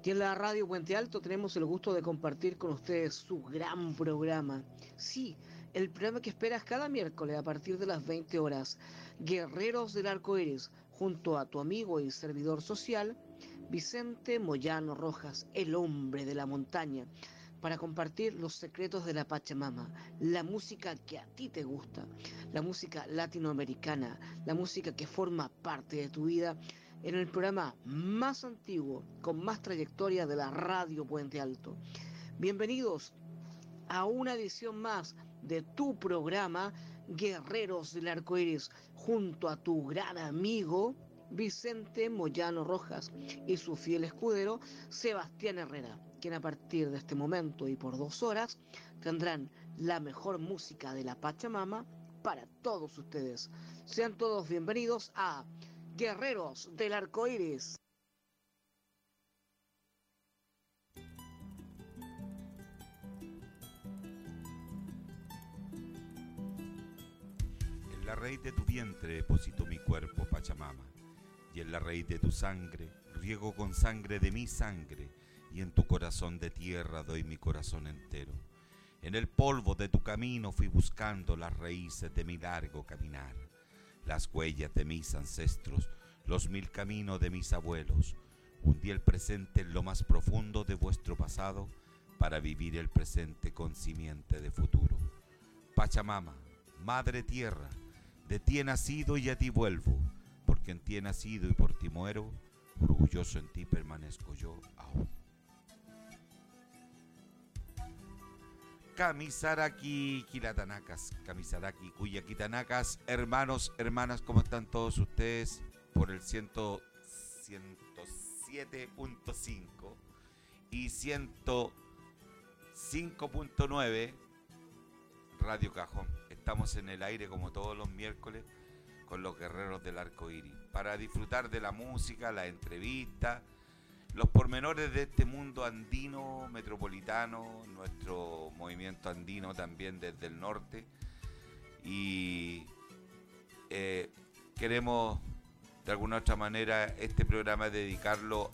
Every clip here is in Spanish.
Y en la radio Puente Alto tenemos el gusto de compartir con ustedes su gran programa. Sí, el programa que esperas cada miércoles a partir de las 20 horas. Guerreros del Arco Iris, junto a tu amigo y servidor social, Vicente Moyano Rojas, el hombre de la montaña, para compartir los secretos de la Pachamama, la música que a ti te gusta, la música latinoamericana, la música que forma parte de tu vida en el programa más antiguo, con más trayectoria de la radio Puente Alto. Bienvenidos a una edición más de tu programa Guerreros del Arco Iris, junto a tu gran amigo Vicente Moyano Rojas y su fiel escudero Sebastián Herrera, quien a partir de este momento y por 2 horas tendrán la mejor música de la Pachamama para todos ustedes. Sean todos bienvenidos a Guerreros del Arco Iris. En la raíz de tu vientre deposito mi cuerpo, Pachamama, y en la raíz de tu sangre riego con sangre de mi sangre, y en tu corazón de tierra doy mi corazón entero. En el polvo de tu camino fui buscando las raíces de mi largo caminar, las huellas de mis ancestros, los 1000 caminos de mis abuelos. Hundí el presente en lo más profundo de vuestro pasado para vivir el presente con simiente de futuro. Pachamama, Madre Tierra, de ti he nacido y a ti vuelvo, porque en ti he nacido y por ti muero, orgulloso en ti permanezco yo aún. Kamisaraki, Kilatanakas, Kamisaraki, Kuyakitanakas, hermanos, hermanas, ¿cómo están todos ustedes? Por el 107.5 y 105.9 Radio Cajón. Estamos en el aire como todos los miércoles con los Guerreros del Arco Iris para disfrutar de la música, la entrevista, los pormenores de este mundo andino, metropolitano, nuestro movimiento andino también desde el norte. Y queremos de alguna otra manera este programa dedicarlo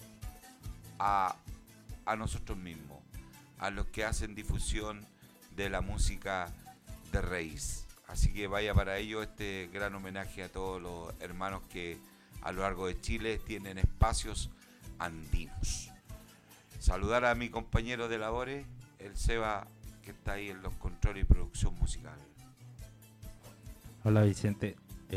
a nosotros mismos, a los que hacen difusión de la música de raíz. Así que vaya para ello este gran homenaje a todos los hermanos que a lo largo de Chile tienen espacios andinos. Saludar a mi compañero de labores, el Seba, que está ahí en los controles y producción musical. Hola Vicente,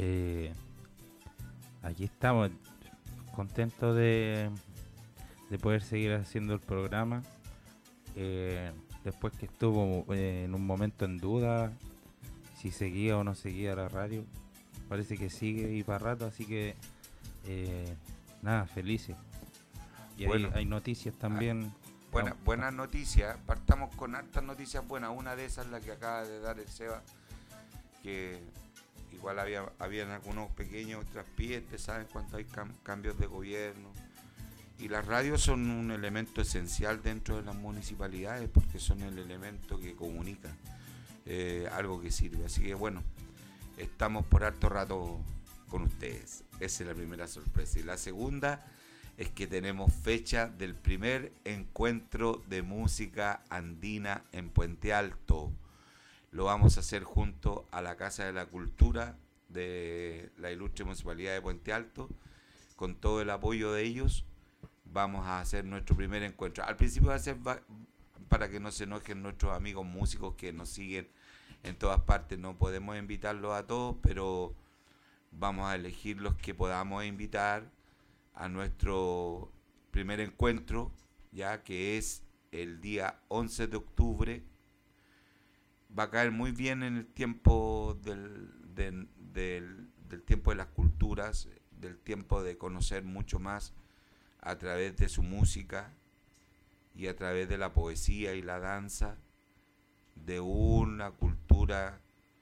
aquí estamos contentos de poder seguir haciendo el programa. Después que estuvo en un momento en duda si seguía o no seguía la radio, parece que sigue y para rato, así que nada, felices. Y bueno, hay noticias también. Buenas noticias, partamos con hartas noticias buenas. Una de esas es la que acaba de dar el Seba, que igual habían algunos pequeños traspiés, ¿saben? Cuando hay cambios de gobierno. Y las radios son un elemento esencial dentro de las municipalidades porque son el elemento que comunica, algo que sirve. Así que bueno, estamos por harto rato con ustedes. Esa es la primera sorpresa. Y la segunda es que tenemos fecha del primer encuentro de música andina en Puente Alto. Lo vamos a hacer junto a la Casa de la Cultura de la ilustre Municipalidad de Puente Alto. Con todo el apoyo de ellos vamos a hacer nuestro primer encuentro. Al principio va a ser para que no se enojen nuestros amigos músicos que nos siguen en todas partes. No podemos invitarlos a todos, pero vamos a elegir los que podamos invitar a nuestro primer encuentro, ya que es el día 11 de octubre. Va a caer muy bien en el tiempo del tiempo de las culturas, del tiempo de conocer mucho más a través de su música y a través de la poesía y la danza, de una cultura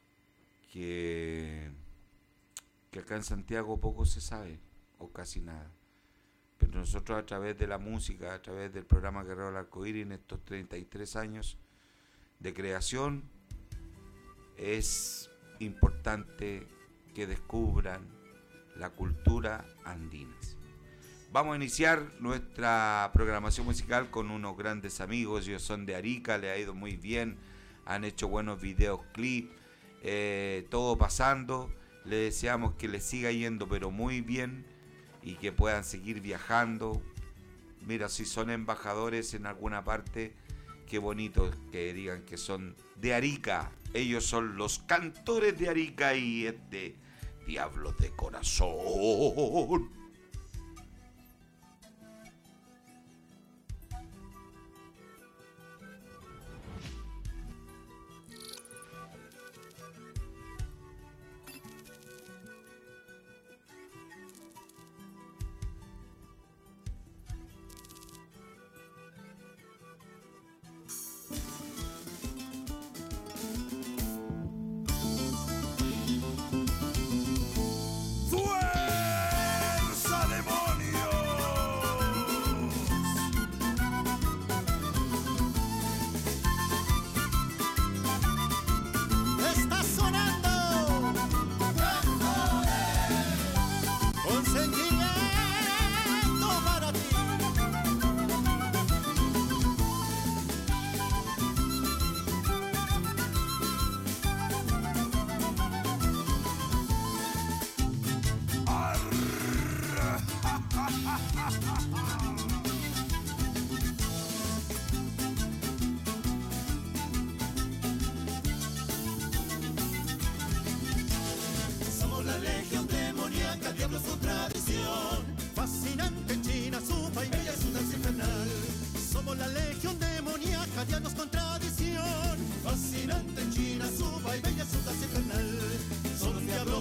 que acá en Santiago poco se sabe, o casi nada. Pero nosotros a través de la música, a través del programa Guerrero del Arco Iris, en estos 33 años de creación, es importante que descubran la cultura andina. Vamos a iniciar nuestra programación musical con unos grandes amigos. Ellos son de Arica, les ha ido muy bien, han hecho buenos videos, clips, todo pasando. Les deseamos que les siga yendo pero muy bien y que puedan seguir viajando. Mira, si son embajadores en alguna parte, qué bonito que digan que son de Arica. Ellos son los Cantores de Arica y Diablos de Corazón.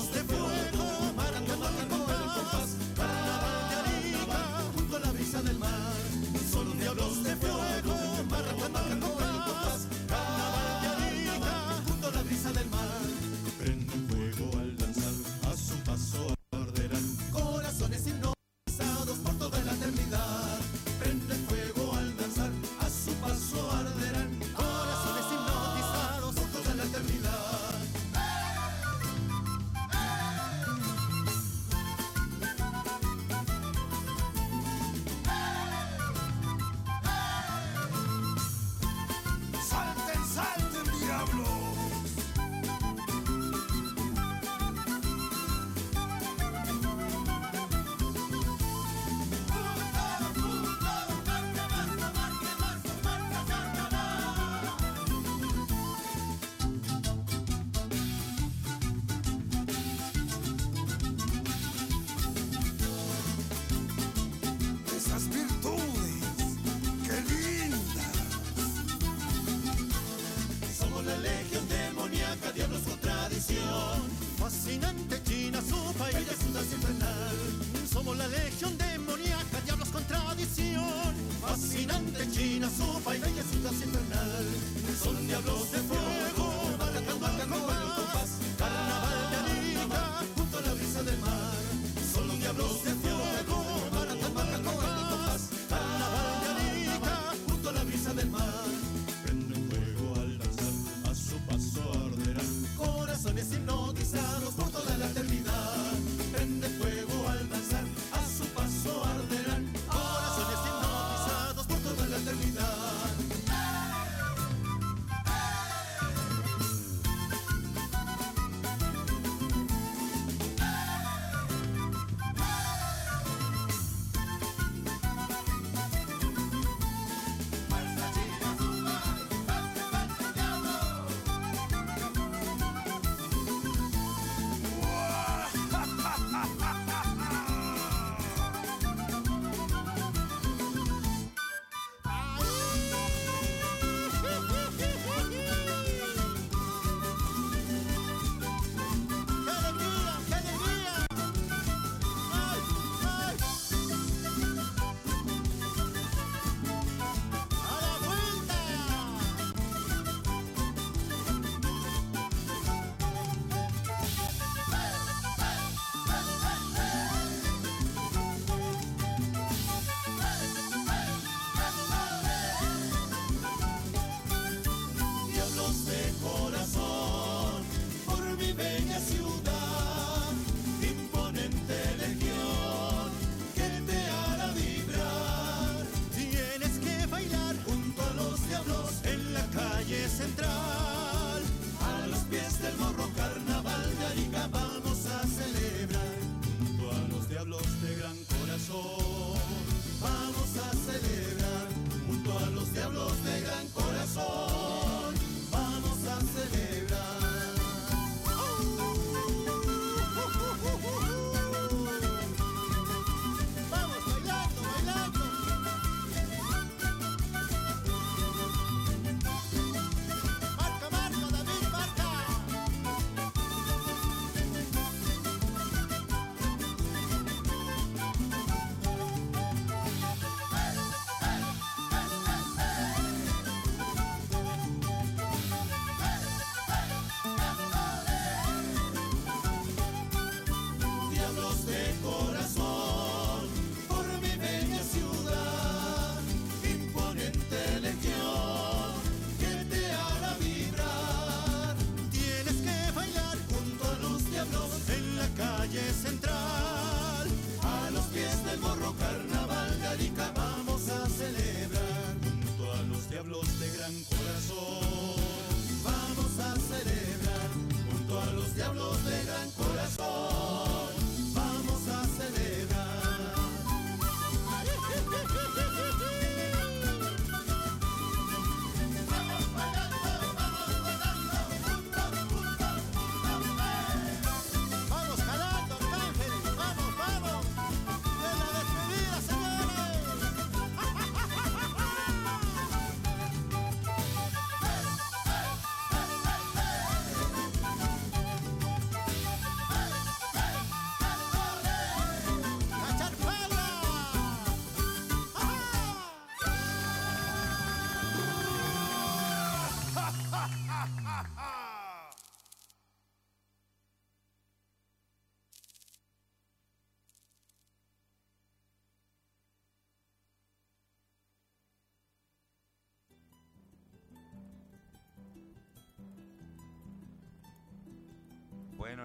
Del mar.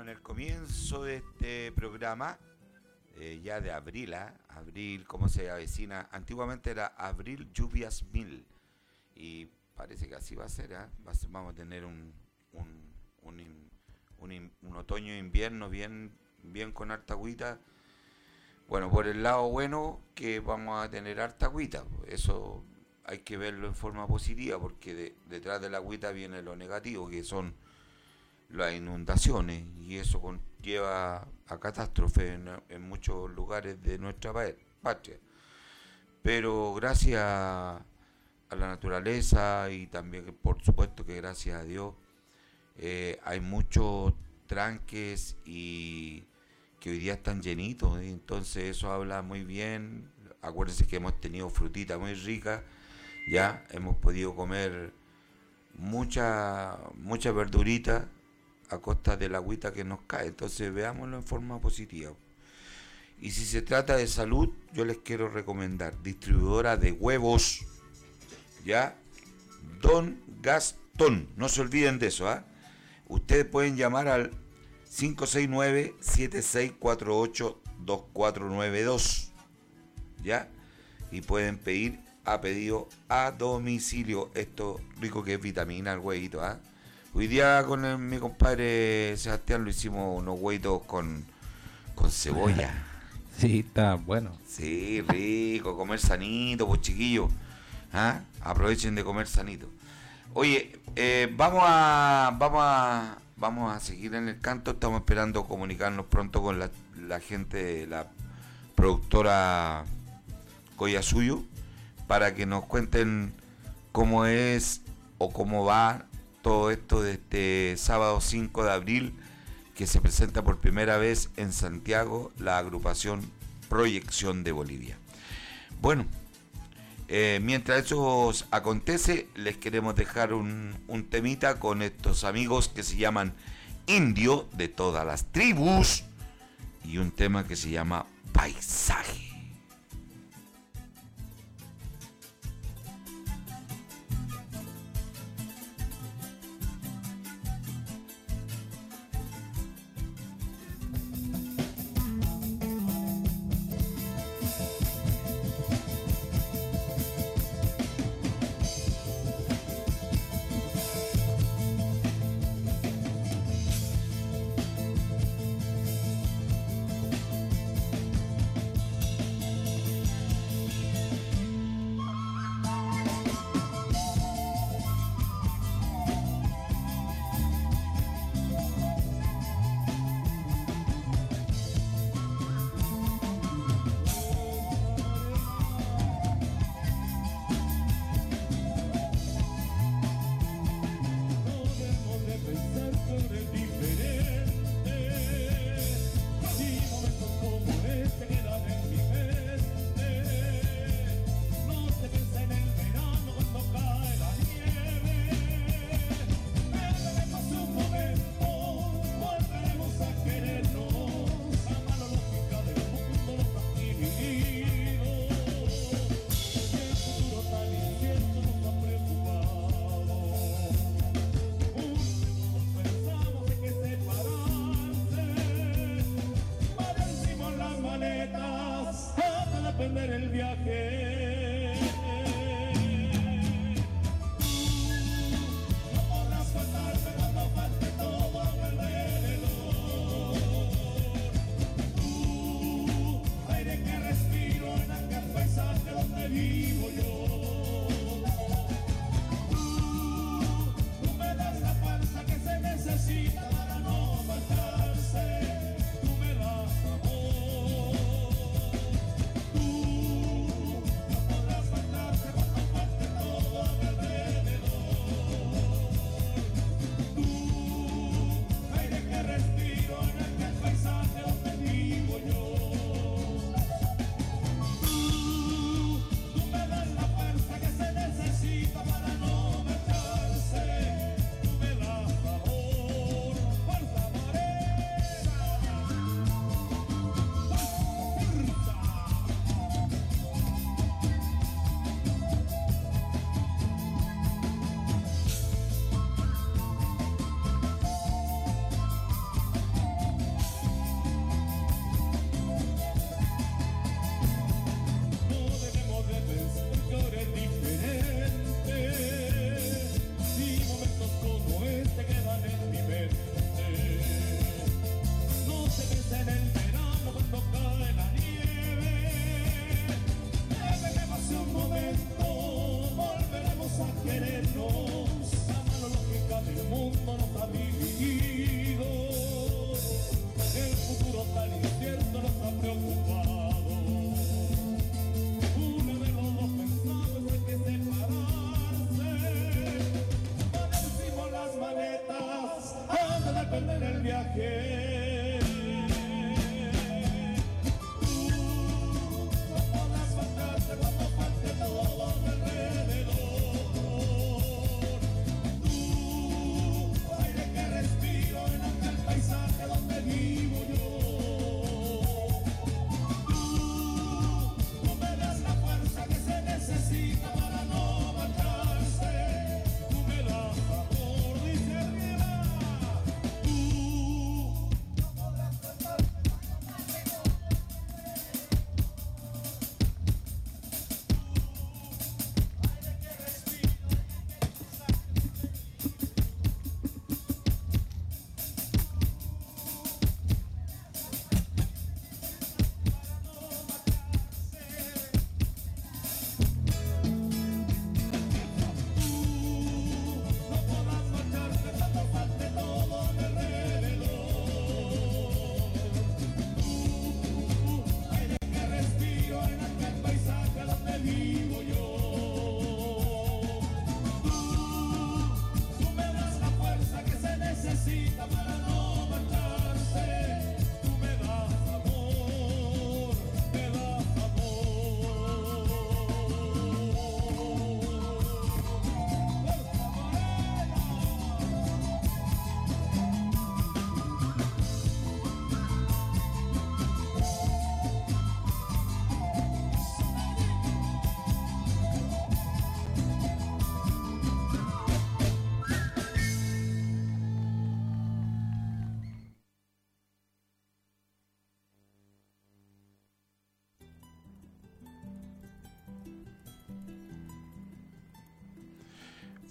en el comienzo de este programa, ya de abril, abril, ¿cómo se avecina? Antiguamente era abril lluvias mil, y parece que así va a ser, vamos a tener un otoño e invierno bien con harta agüita. Bueno, por el lado bueno, que vamos a tener harta agüita, eso hay que verlo en forma positiva, porque detrás de la agüita viene lo negativo, que son las inundaciones, y eso conlleva a catástrofes en muchos lugares de nuestra patria. Pero gracias a la naturaleza, y también por supuesto que gracias a Dios, hay muchos tranques y que hoy día están llenitos, entonces eso habla muy bien. Acuérdense que hemos tenido frutita muy rica, ya hemos podido comer mucha verdurita a costa del agüita que nos cae, entonces veámoslo en forma positiva. Y si se trata de salud, yo les quiero recomendar distribuidora de huevos, ya, Don Gastón, no se olviden de eso, Ustedes pueden llamar al 569-7648-2492, ¿ya? Y pueden pedir a pedido a domicilio esto rico que es vitamina, el huevito, Hoy día con mi compadre Sebastián lo hicimos unos huevitos con cebolla. Sí, está bueno. Sí, rico, comer sanito, pues chiquillos, aprovechen de comer sanito. Oye, vamos a seguir en el canto. Estamos esperando comunicarnos pronto con la gente de la productora Collasuyo para que nos cuenten cómo es o cómo va todo esto de este sábado 5 de abril, que se presenta por primera vez en Santiago la agrupación Proyección de Bolivia. Bueno, mientras eso acontece, les queremos dejar un temita con estos amigos que se llaman Indio de todas las tribus, y un tema que se llama Paisaje.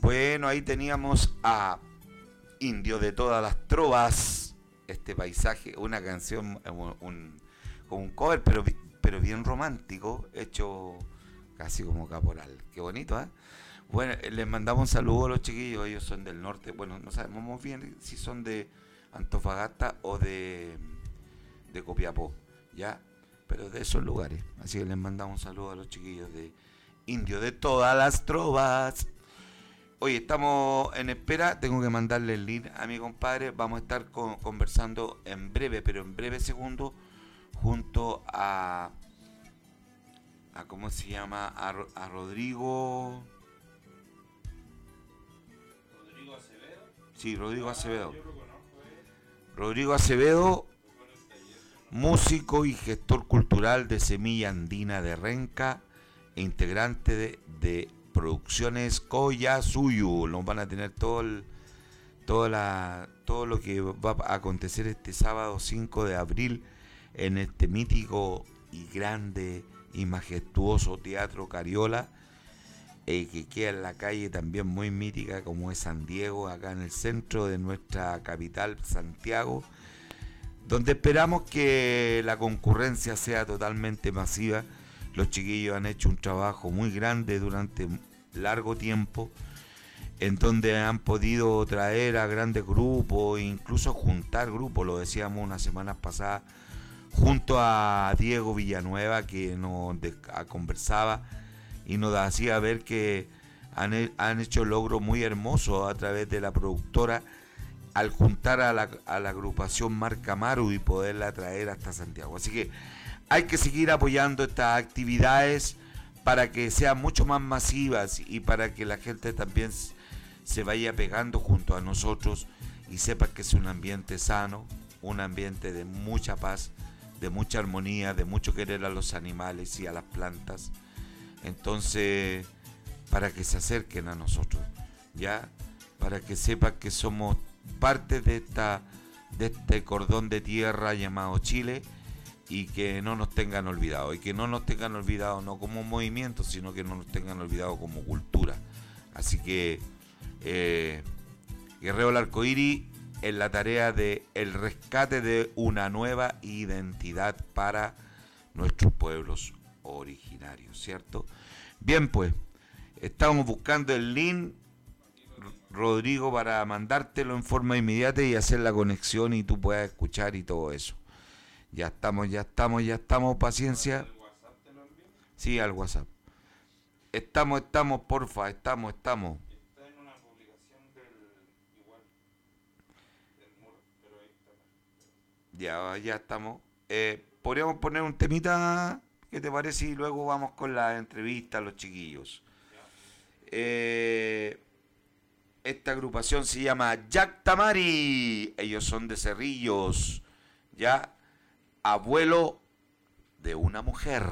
Bueno, ahí teníamos a Indio de todas las trovas. Este paisaje, una canción, como un cover, pero bien romántico, hecho casi como caporal. Qué bonito, ¿eh? Bueno, les mandamos un saludo a los chiquillos, ellos son del norte. Bueno, no sabemos muy bien si son de Antofagasta o de Copiapó, ¿ya? Pero de esos lugares. Así que les mandamos un saludo a los chiquillos de Indio de todas las trovas. Oye, estamos en espera, tengo que mandarle el link a mi compadre. Vamos a estar conversando en breve, pero en breve segundo, junto a ¿cómo se llama? A Rodrigo. ¿Rodrigo Acevedo? Sí, Rodrigo Acevedo. Rodrigo Acevedo, músico y gestor cultural de Semilla Andina de Renca e integrante de Producciones Collasuyu. Nos van a tener todo lo que va a acontecer este sábado 5 de abril en este mítico y grande y majestuoso Teatro Cariola, que queda en la calle también muy mítica como es San Diego, acá en el centro de nuestra capital, Santiago, donde esperamos que la concurrencia sea totalmente masiva. Los chiquillos han hecho un trabajo muy grande durante largo tiempo, en donde han podido traer a grandes grupos, incluso juntar grupos, lo decíamos unas semanas pasadas, junto a Diego Villanueva, que nos conversaba y nos hacía ver que han hecho logros muy hermosos a través de la productora, al juntar a la agrupación Marca Maru y poderla traer hasta Santiago. Así que hay que seguir apoyando estas actividades para que sean mucho más masivas y para que la gente también se vaya pegando junto a nosotros y sepa que es un ambiente sano, un ambiente de mucha paz, de mucha armonía, de mucho querer a los animales y a las plantas. Entonces, para que se acerquen a nosotros, ¿ya? Para que sepan que somos parte de este cordón de tierra llamado Chile, y que no nos tengan olvidado, y que no nos tengan olvidado no como movimiento, sino que no nos tengan olvidado como cultura. Así que Guerrero del Arcoíris en la tarea de el rescate de una nueva identidad para nuestros pueblos originarios, ¿cierto? Bien, pues, estamos buscando el link, Rodrigo, para mandártelo en forma inmediata y hacer la conexión y tú puedas escuchar y todo eso. Ya estamos, paciencia. Sí, al WhatsApp. Estamos, porfa, estamos. Está en una publicación del muro, pero ahí está. Ya estamos. Podríamos poner un temita, ¿qué te parece? Y luego vamos con la entrevista a los chiquillos. Esta agrupación se llama Jack Tamari. Ellos son de Cerrillos. Ya. Abuelo de una mujer.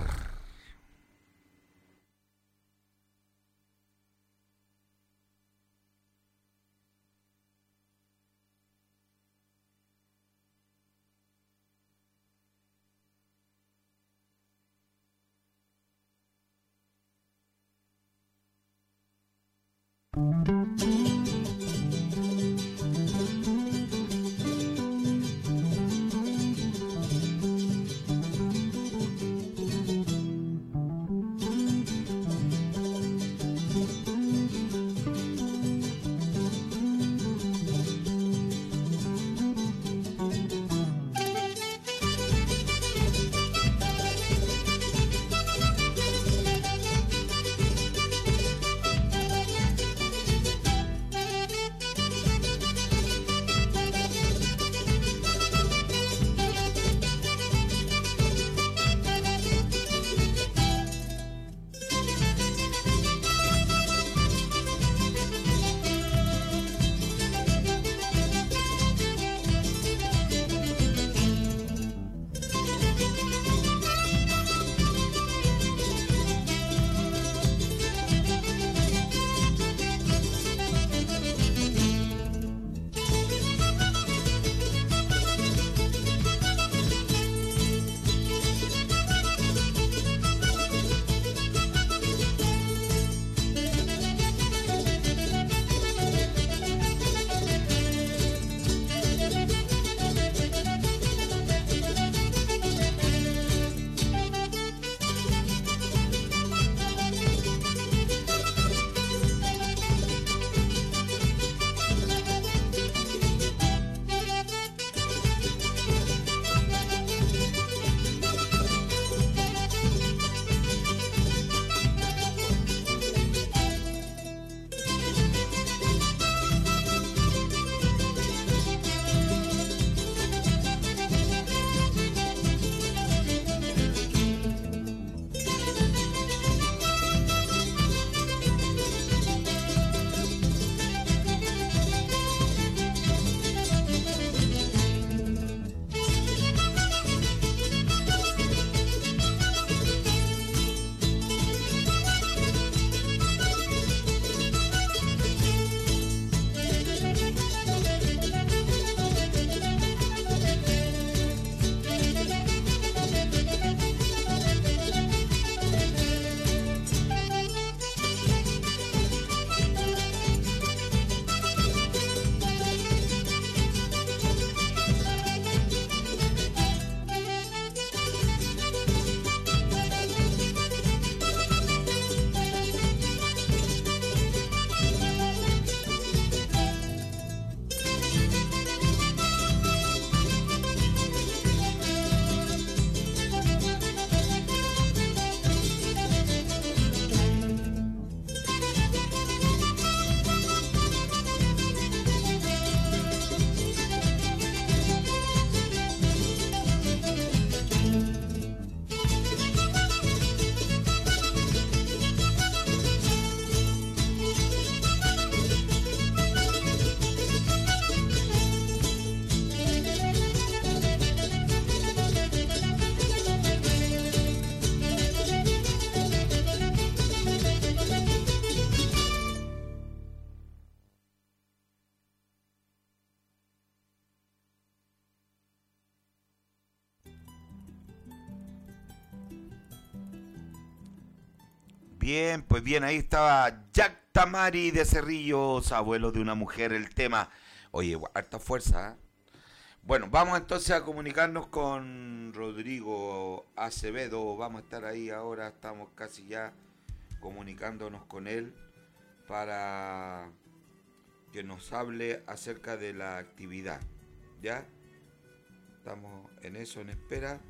Bien, pues bien, ahí estaba Jack Tamari de Cerrillos, abuelo de una mujer, el tema. Oye, harta fuerza, ¿eh? Bueno, vamos entonces a comunicarnos con Rodrigo Acevedo. Vamos a estar ahí ahora, estamos casi ya comunicándonos con él para que nos hable acerca de la actividad. ¿Ya? Estamos en eso, en espera.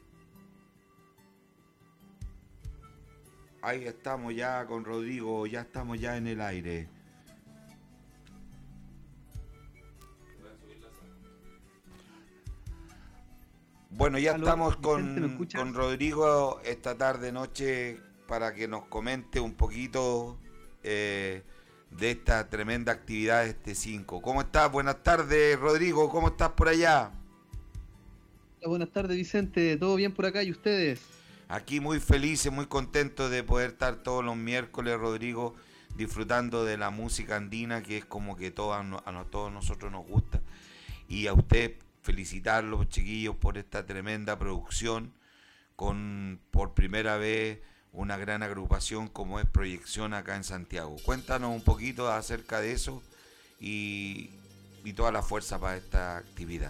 Ahí estamos ya con Rodrigo, ya estamos ya en el aire. Bueno, ya Aló, estamos Vicente, ¿me escuchas? con Rodrigo esta tarde noche para que nos comente un poquito de esta tremenda actividad de este 5. ¿Cómo estás? Buenas tardes, Rodrigo, ¿cómo estás por allá? Hola, buenas tardes, Vicente. ¿Todo bien por acá y ustedes? Aquí muy felices, muy contentos de poder estar todos los miércoles, Rodrigo, disfrutando de la música andina, que es como que a todos nosotros nos gusta. Y a usted felicitarlos, chiquillos, por esta tremenda producción, con por primera vez una gran agrupación como es Proyección acá en Santiago. Cuéntanos un poquito acerca de eso y toda la fuerza para esta actividad.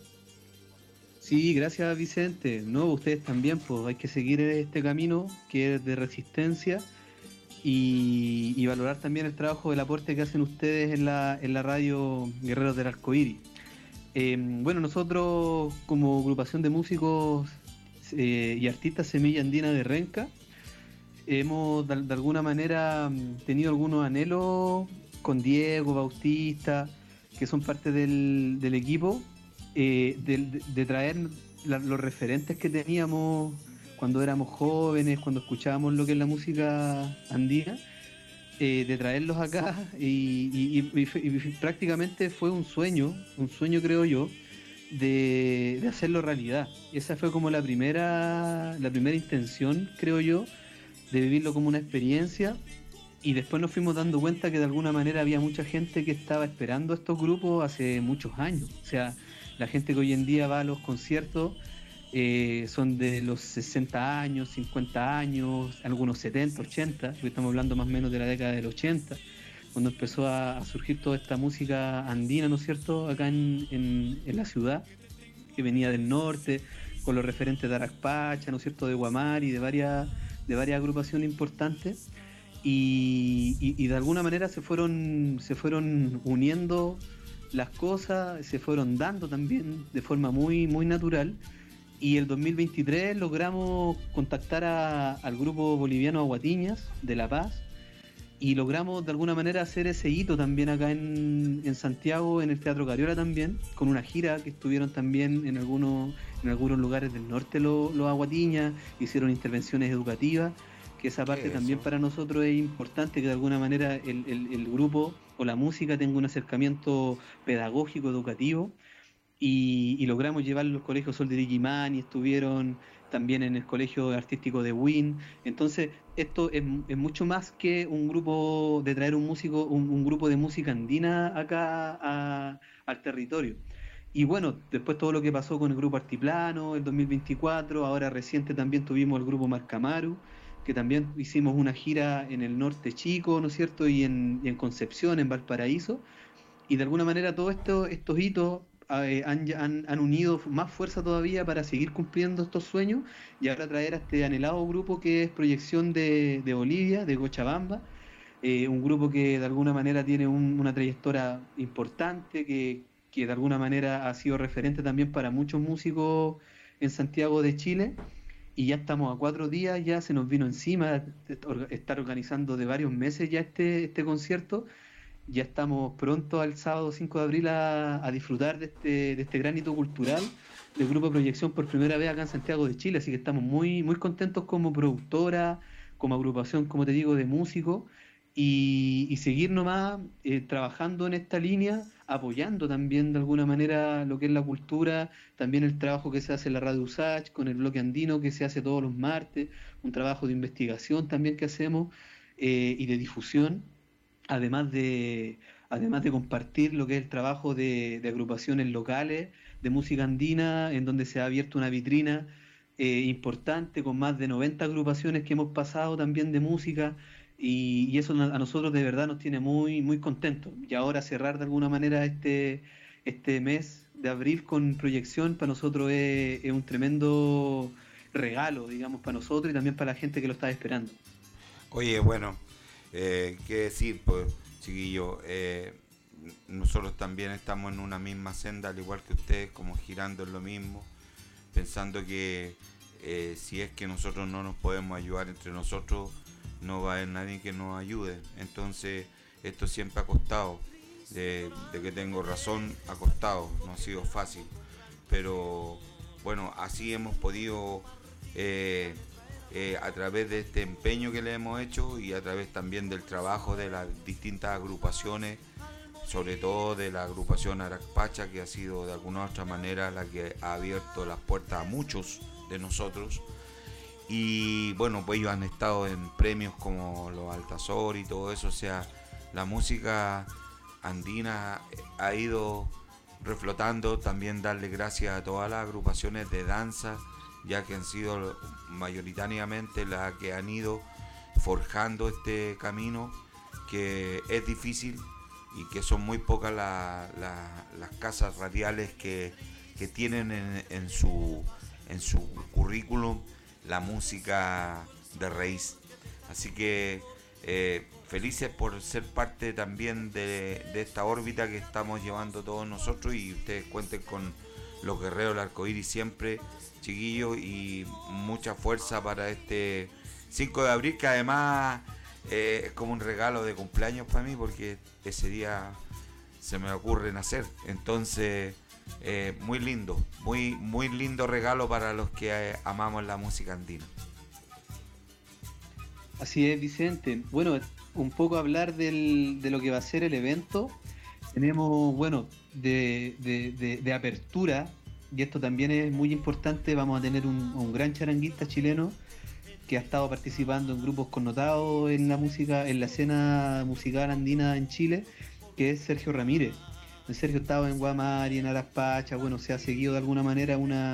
Sí, gracias, Vicente. No, ustedes también, pues hay que seguir este camino que es de resistencia y valorar también el trabajo, el aporte que hacen ustedes en la radio Guerreros del Arcoíris. Bueno, nosotros como agrupación de músicos y artistas Semilla Andina de Renca, hemos de alguna manera tenido algunos anhelos con Diego, Bautista, que son parte del equipo, de traer los referentes que teníamos cuando éramos jóvenes, cuando escuchábamos lo que es la música andina, de traerlos acá y prácticamente fue un sueño creo yo, de hacerlo realidad. Esa fue como la primera intención, creo yo, de vivirlo como una experiencia, y después nos fuimos dando cuenta que de alguna manera había mucha gente que estaba esperando estos grupos hace muchos años. O sea, la gente que hoy en día va a los conciertos son de los 60 años, 50 años, algunos 70, 80, porque estamos hablando más o menos de la década del 80, cuando empezó a surgir toda esta música andina, ¿no es cierto?, acá en la ciudad, que venía del norte, con los referentes de Aracpacha, ¿no es cierto?, de Guamari, de varias agrupaciones importantes, y de alguna manera se fueron uniendo las cosas, se fueron dando también de forma muy, muy natural. Y el 2023 logramos contactar al grupo boliviano Aguatiñas de La Paz, y logramos de alguna manera hacer ese hito también acá en Santiago, en el Teatro Cariola también, con una gira que estuvieron también en algunos lugares del norte los Aguatiñas, hicieron intervenciones educativas, que esa parte también para nosotros es importante, que de alguna manera el grupo o la música tenga un acercamiento pedagógico, educativo. Y logramos llevar los colegios Sol de Digimán, y estuvieron también en el colegio artístico de Win. Entonces esto es mucho más que un grupo de traer un grupo de música andina acá al territorio. Y bueno, después todo lo que pasó con el grupo Altiplano, el 2024, ahora reciente también tuvimos el grupo Marcamaru, que también hicimos una gira en el norte chico, ¿no es cierto?, y en Concepción, en Valparaíso. Y de alguna manera todos estos hitos han unido más fuerza todavía para seguir cumpliendo estos sueños, y ahora traer a este anhelado grupo que es Proyección de Bolivia, de Cochabamba, un grupo que de alguna manera tiene una trayectoria importante, que de alguna manera ha sido referente también para muchos músicos en Santiago de Chile. Y ya estamos a 4 días, ya se nos vino encima estar organizando de varios meses ya este concierto. Ya estamos pronto al sábado 5 de abril a disfrutar de este gran hito cultural del Grupo Proyección por primera vez acá en Santiago de Chile, así que estamos muy, muy contentos como productora, como agrupación, como te digo, de músicos, y seguir nomás trabajando en esta línea, apoyando también de alguna manera lo que es la cultura, también el trabajo que se hace en la Radio USACH, con el bloque andino que se hace todos los martes, un trabajo de investigación también que hacemos, y de difusión. Además de compartir lo que es el trabajo de agrupaciones locales de música andina, en donde se ha abierto una vitrina importante, con más de 90 agrupaciones que hemos pasado también de música, y eso a nosotros de verdad nos tiene muy, muy contentos. Y ahora cerrar de alguna manera este mes de abril con proyección para nosotros es un tremendo regalo, digamos, para nosotros y también para la gente que lo está esperando. Oye, bueno, qué decir, pues, chiquillo, nosotros también estamos en una misma senda, al igual que ustedes, como girando en lo mismo, pensando que si es que nosotros no nos podemos ayudar entre nosotros, no va a haber nadie que nos ayude. Entonces, esto siempre ha costado, de que tengo razón, ha costado, no ha sido fácil, pero bueno, así hemos podido, a través de este empeño que le hemos hecho y a través también del trabajo de las distintas agrupaciones, sobre todo de la agrupación Aracpacha, que ha sido de alguna u otra manera la que ha abierto las puertas a muchos de nosotros. Y bueno, pues ellos han estado en premios como los Altazor y todo eso, o sea, la música andina ha ido reflotando. También darle gracias a todas las agrupaciones de danza, ya que han sido mayoritariamente las que han ido forjando este camino, que es difícil y que son muy pocas las casas radiales que tienen en su currículum la música de raíz. Así que felices por ser parte también de esta órbita que estamos llevando todos nosotros, y ustedes cuenten con los guerreros del arcoíris siempre, chiquillos, y mucha fuerza para este 5 de abril, que además es como un regalo de cumpleaños para mí, porque ese día se me ocurre nacer. Entonces, muy lindo, muy lindo regalo para los que amamos la música andina. Así es, Vicente. Bueno, un poco hablar de lo que va a ser el evento. Tenemos, bueno, de apertura, y esto también es muy importante, vamos a tener un gran charanguista chileno que ha estado participando en grupos connotados en la música, en la escena musical andina en Chile, que es Sergio Ramírez. Sergio estaba en Guamari, en Aracpacha, bueno, se ha seguido de alguna manera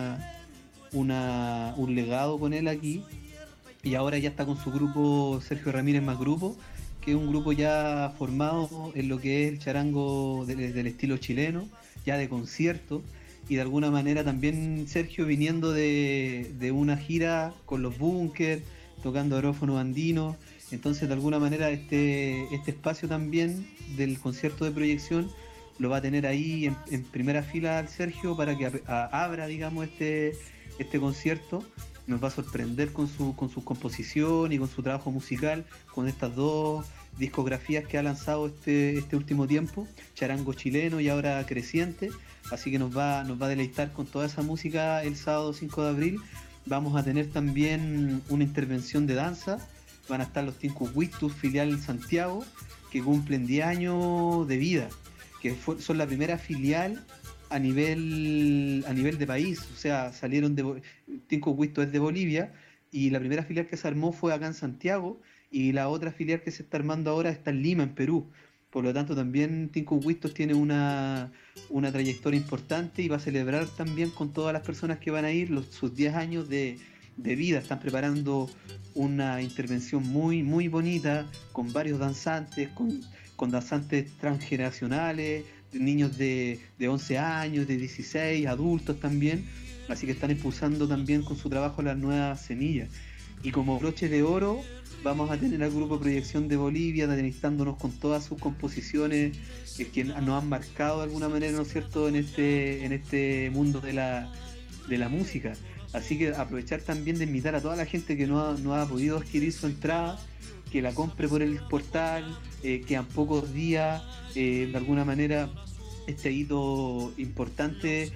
un legado con él aquí, y ahora ya está con su grupo Sergio Ramírez Más Grupo, que es un grupo ya formado en lo que es el charango del estilo chileno, ya de concierto, y de alguna manera también Sergio viniendo de una gira con los Bunkers, tocando aerófono andino. Entonces de alguna manera este espacio también del concierto de proyección lo va a tener ahí en primera fila al Sergio para que abra, digamos, este concierto. Nos va a sorprender con su composición y con su trabajo musical, con estas dos discografías que ha lanzado este último tiempo, charango chileno y ahora creciente. Así que nos va a deleitar con toda esa música el sábado 5 de abril. Vamos a tener también una intervención de danza. Van a estar los Tinku Huistus, filial Santiago, que cumplen 10 años de vida, que son la primera filial a nivel de país. O sea, salieron Tinku Huistus es de Bolivia, y la primera filial que se armó fue acá en Santiago, y la otra filial que se está armando ahora está en Lima, en Perú. Por lo tanto, también Tinku Huistus tiene una trayectoria importante y va a celebrar también con todas las personas que van a ir sus 10 años de vida. Están preparando una intervención muy, muy bonita, con varios danzantes, con danzantes transgeneracionales, niños de 11 años, de 16, adultos también. Así que están impulsando también con su trabajo las nuevas semillas. Y como broche de oro, vamos a tener al grupo Proyección de Bolivia, deleitándonos con todas sus composiciones que nos han marcado de alguna manera, ¿no es cierto?, en este mundo de la música. Así que aprovechar también de invitar a toda la gente que no ha podido adquirir su entrada, que la compre por el portal, quedan pocos días, de alguna manera este hito importante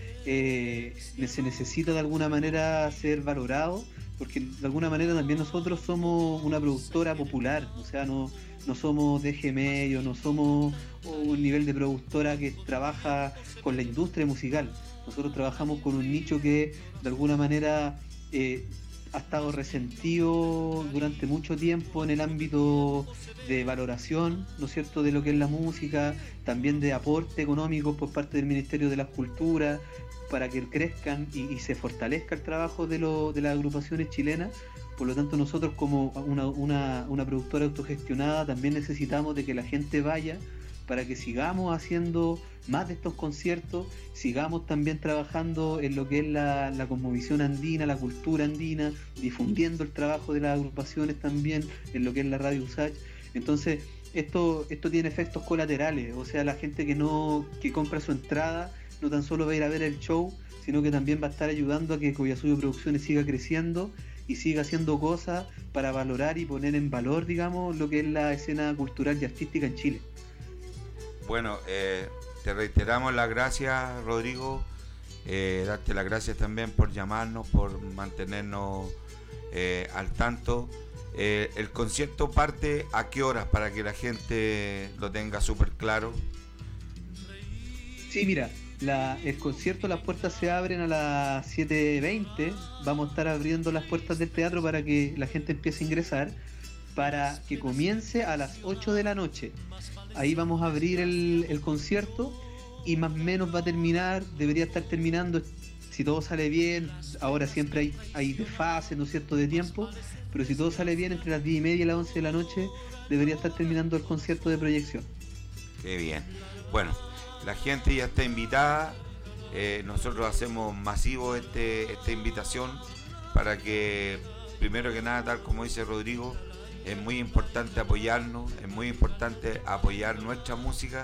se necesita de alguna manera ser valorado, porque de alguna manera también nosotros somos una productora popular, o sea, no somos DG Medio, no somos un nivel de productora que trabaja con la industria musical. Nosotros trabajamos con un nicho que de alguna manera ha estado resentido durante mucho tiempo en el ámbito de valoración, ¿no es cierto?, de lo que es la música, también de aporte económico por parte del Ministerio de las Culturas, para que crezcan y se fortalezca el trabajo de las agrupaciones chilenas. Por lo tanto, nosotros como una productora autogestionada también necesitamos de que la gente vaya para que sigamos haciendo más de estos conciertos, sigamos también trabajando en lo que es la cosmovisión andina, la cultura andina, difundiendo el trabajo de las agrupaciones también en lo que es la Radio USACH. Entonces, esto tiene efectos colaterales, o sea, la gente que compra su entrada no tan solo va a ir a ver el show, sino que también va a estar ayudando a que Collasuyo Producciones siga creciendo y siga haciendo cosas para valorar y poner en valor, digamos, lo que es la escena cultural y artística en Chile. Bueno, te reiteramos las gracias, Rodrigo, darte las gracias también por llamarnos, por mantenernos al tanto. El concierto parte ¿a qué horas? Para que la gente lo tenga súper claro. Sí, mira, el concierto, las puertas se abren a las 7:20. Vamos a estar abriendo las puertas del teatro para que la gente empiece a ingresar, para que comience a las 8 de la noche. Ahí vamos a abrir el concierto y más o menos va a terminar, debería estar terminando, si todo sale bien. Ahora siempre hay desfase, ¿no es cierto?, de tiempo, pero si todo sale bien, entre las 10:30 y las 11 de la noche debería estar terminando el concierto de proyección. Qué bien. Bueno, la gente ya está invitada. Nosotros hacemos masivo esta invitación para que, primero que nada, tal como dice Rodrigo, es muy importante apoyarnos, es muy importante apoyar nuestra música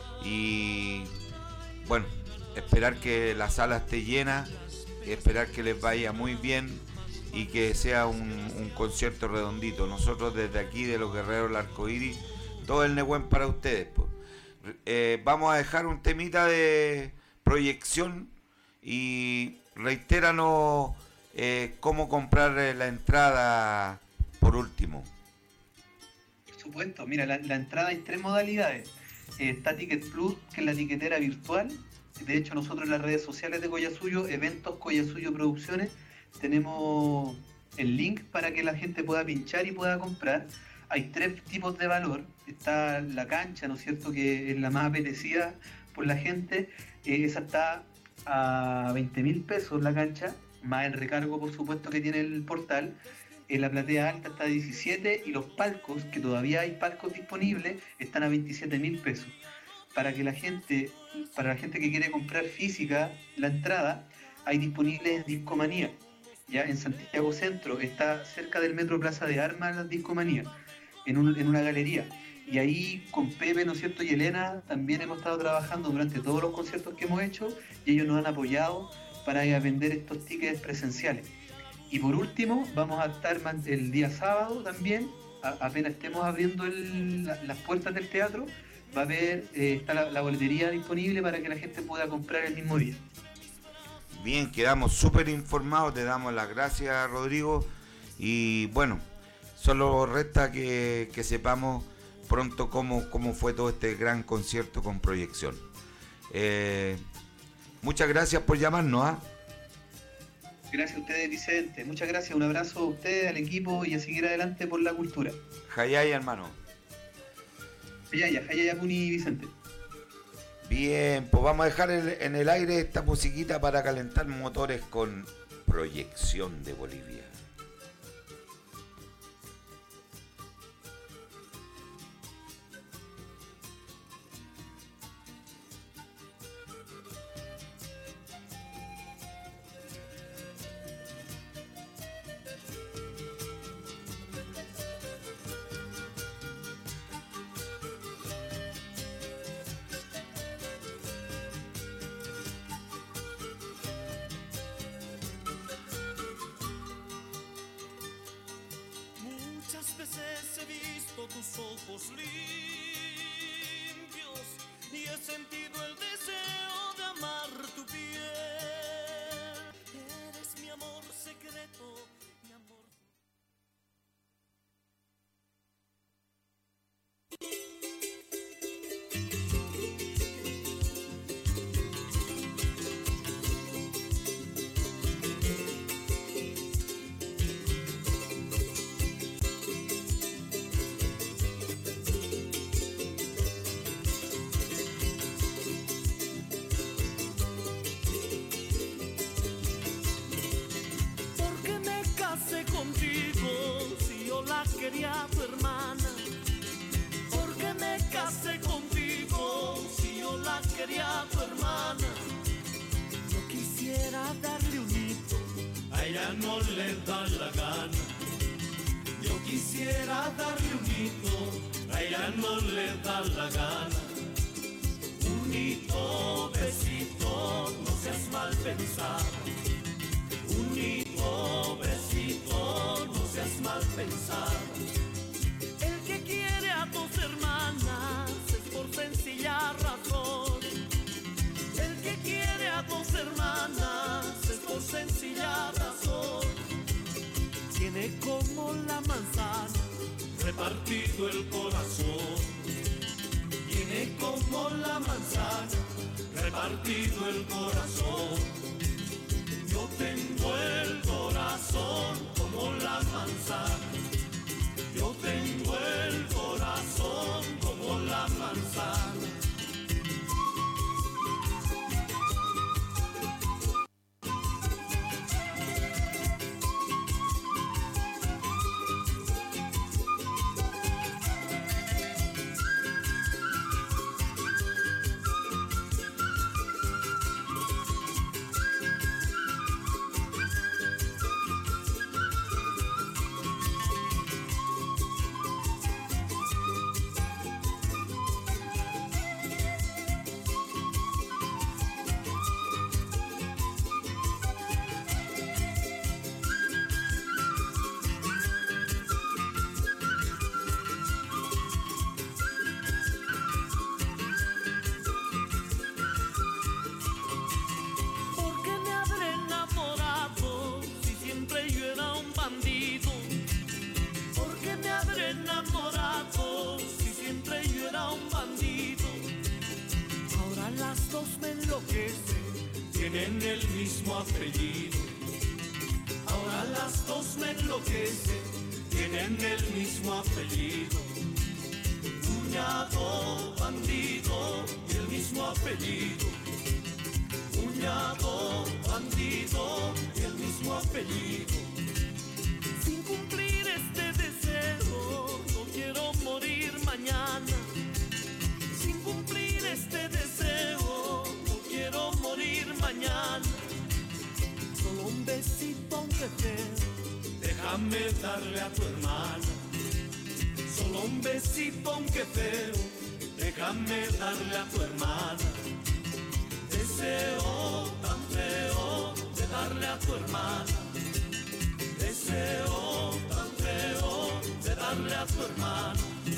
y, bueno, esperar que la sala esté llena, esperar que les vaya muy bien y que sea un concierto redondito. Nosotros desde aquí, de los Guerreros del Arcoíris, todo el Nehuen para ustedes, pues. Vamos a dejar un temita de proyección y reitéranos cómo comprar la entrada por último. Por supuesto, mira, la entrada hay 3 modalidades. Está Ticket Plus, que es la tiquetera virtual. De hecho, nosotros en las redes sociales de Collasuyo, eventos Collasuyo Producciones, tenemos el link para que la gente pueda pinchar y pueda comprar. Hay 3 tipos de valor. Está la cancha, ¿no es cierto?, que es la más apetecida por la gente. Esa está a 20.000 pesos la cancha, más el recargo, por supuesto, que tiene el portal. La platea alta está a 17 y los palcos, que todavía hay palcos disponibles, están a 27.000 pesos. Para la gente que quiere comprar física la entrada, hay disponibles Discomanía. Ya en Santiago Centro, está cerca del Metro Plaza de Armas la Discomanía, en una galería. Y ahí con Pepe, ¿no es cierto?, y Elena también hemos estado trabajando durante todos los conciertos que hemos hecho y ellos nos han apoyado para vender estos tickets presenciales. Y por último, vamos a estar el día sábado también, apenas estemos abriendo las puertas del teatro, va a haber, está la boletería disponible para que la gente pueda comprar el mismo día. Bien, quedamos súper informados, te damos las gracias, Rodrigo, y bueno, solo resta que sepamos pronto cómo fue todo este gran concierto con proyección. Muchas gracias por llamarnos, ¿ah? Gracias a ustedes, Vicente. Muchas gracias. Un abrazo a ustedes, al equipo y a seguir adelante por la cultura. Jayaya, hermano. Jayaya, Puni, Vicente. Bien, pues vamos a dejar en el aire esta musiquita para calentar motores con Proyección de Bolivia. Tus ojos limpios y he sentido el deseo de amar tu piel. Eres mi amor secreto, mi amor. ella no le da la gana. Yo quisiera darle un hito, a ella no le da la gana. Un hito, besito, no seas mal pensado. Un hito, besito, no seas mal pensado. El que quiere a dos hermanas es por sencilla razón. El que quiere a dos hermanas es por sencilla razón. Tiene como la manzana repartido el corazón. Tiene como la manzana repartido el corazón. Yo tengo el corazón como la manzana. Yo tengo el corazón como la manzana. Tienen el mismo apellido. Ahora las dos me enloquecen. Tienen el mismo apellido. Cuñado, bandido y el mismo apellido. Cuñado, bandido y el mismo apellido. Sin cumplir este deseo, no quiero morir mañana. Sin cumplir este deseo, quiero morir mañana. Solo un besito aunque feo, déjame darle a tu hermana. Solo un besito aunque feo, déjame darle a tu hermana. Deseo tan feo de darle a tu hermana. Deseo tan feo de darle a tu hermana.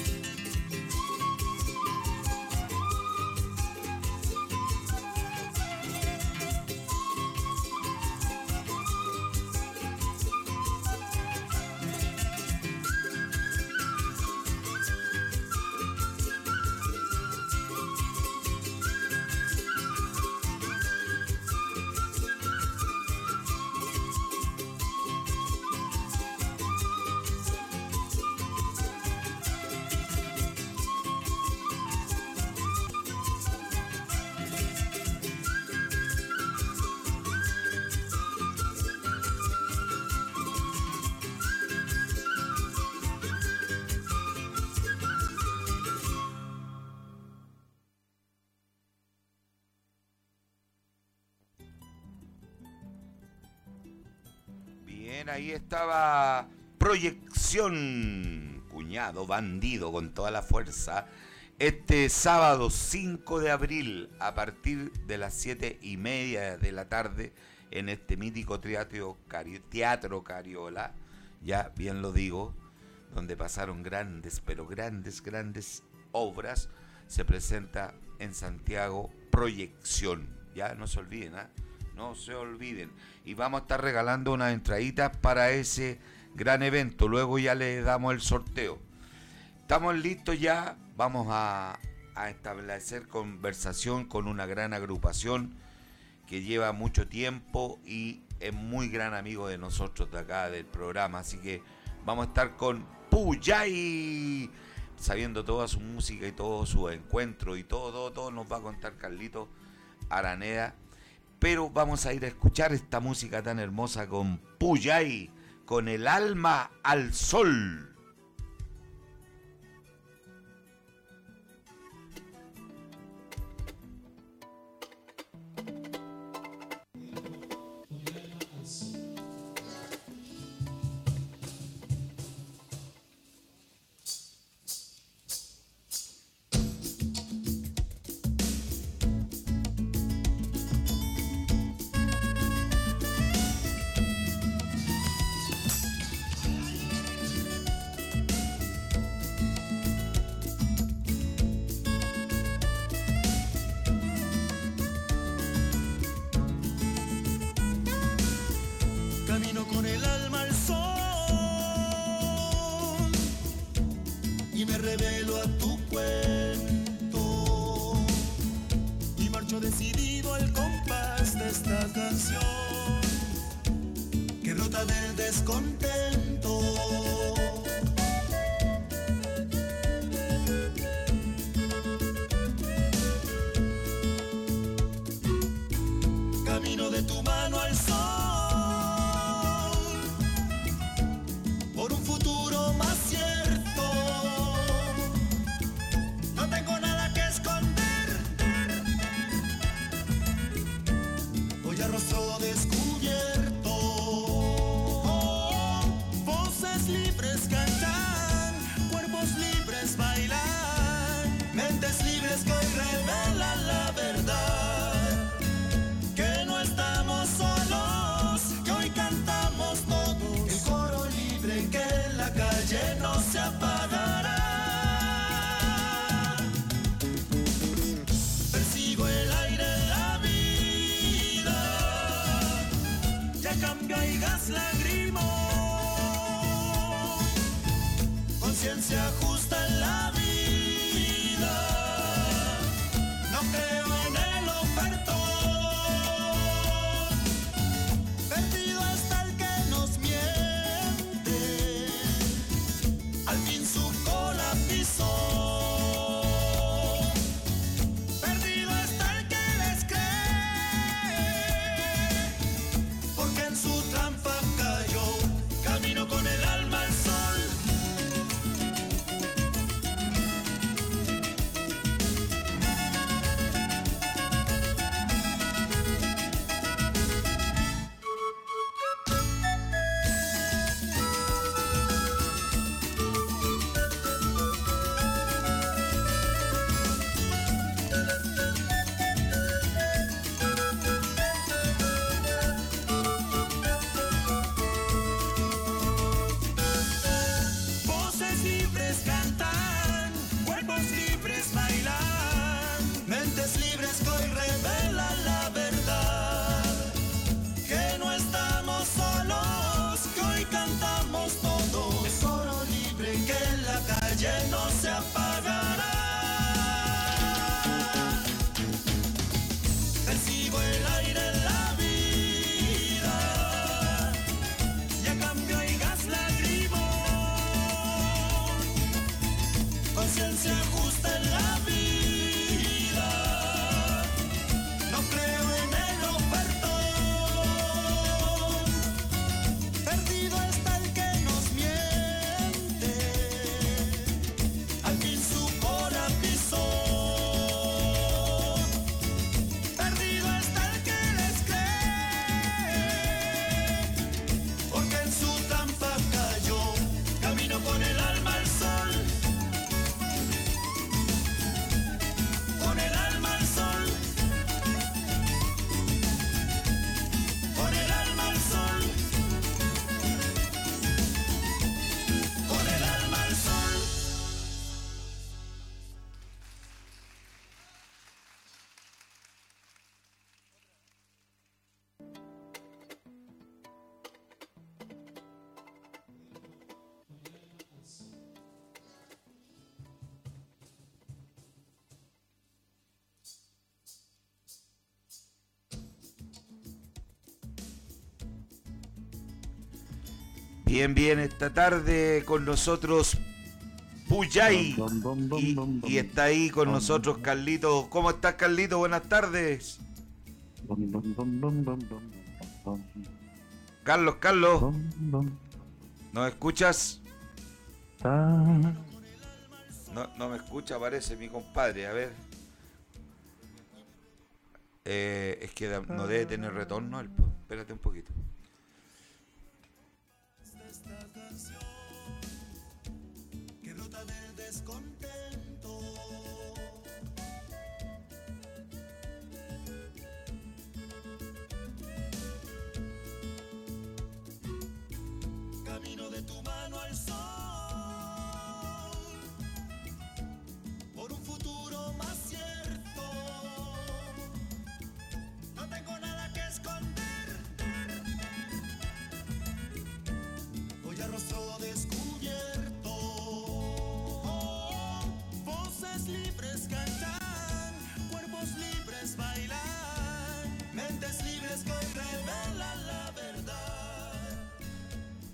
Ahí estaba Proyección, Cuñado Bandido con toda la fuerza. Este sábado 5 de abril a partir de las 7:30 de la tarde en este mítico Teatro Cariola, ya bien lo digo, donde pasaron grandes, pero grandes obras, se presenta en Santiago Proyección. Ya no se olviden, ¿ah? No se olviden. Y vamos a estar regalando unas entraditas para ese gran evento. Luego ya le damos el sorteo. Estamos listos ya. Vamos a establecer conversación con una gran agrupación que lleva mucho tiempo y es muy gran amigo de nosotros de acá del programa. Así que vamos a estar con Puyay, sabiendo toda su música y todo su encuentro y todo nos va a contar Carlito Araneda. Pero vamos a ir a escuchar esta música tan hermosa con Puyay, con El alma al sol. y me revelo a tu cuento y marcho decidido al compás de esta canción que brota del descontento. Camino de tu mano al sol por un futuro más cierto. No tengo nada que esconder, voy a rostro descubierto. Voces libres cantan, cuerpos libres bailan, mentes libres que hoy revelan la verdad, que no estamos solos, que hoy cantamos todos, el coro libre que en la calle no se apagará. Persigo el aire en la vida, ya cambio y gas lágrimo, conciencia justa en la vida. No creo en el ofertón, perdido hasta el que nos miente, al fin su cola pisó. Perdido hasta el que les cree, porque en su trampa cayó. Camino con el alma al sol. Voces libres cantan, cuerpos libres bailan, mentes libres que hoy revelan la verdad, que no estamos solos, que hoy cantamos todos, el coro libre que en la calle no se apagará. Persigo el aire en la vida, ya cambio y gas lágrimo, conciencia justa en la vida. No creo en el ofertón, perdido está el que nos miente, al fin su cola pisó. Perdido está el que les cree, porque en su trampa cayó. Camino con el alma al sol, con el alma al sol, con el alma al sol, con el alma al sol. Bien, esta tarde con nosotros Puyay y está ahí con nosotros Carlito. ¿Cómo estás, Carlito? Buenas tardes. Carlos, ¿nos escuchas? No me escucha, parece mi compadre. A ver. Es que no debe tener retorno. Espérate un poquito. Que brota del descontento. Camino de tu mano al sol por un futuro más cierto. No tengo nada que esconder, voy a rostro descubierto.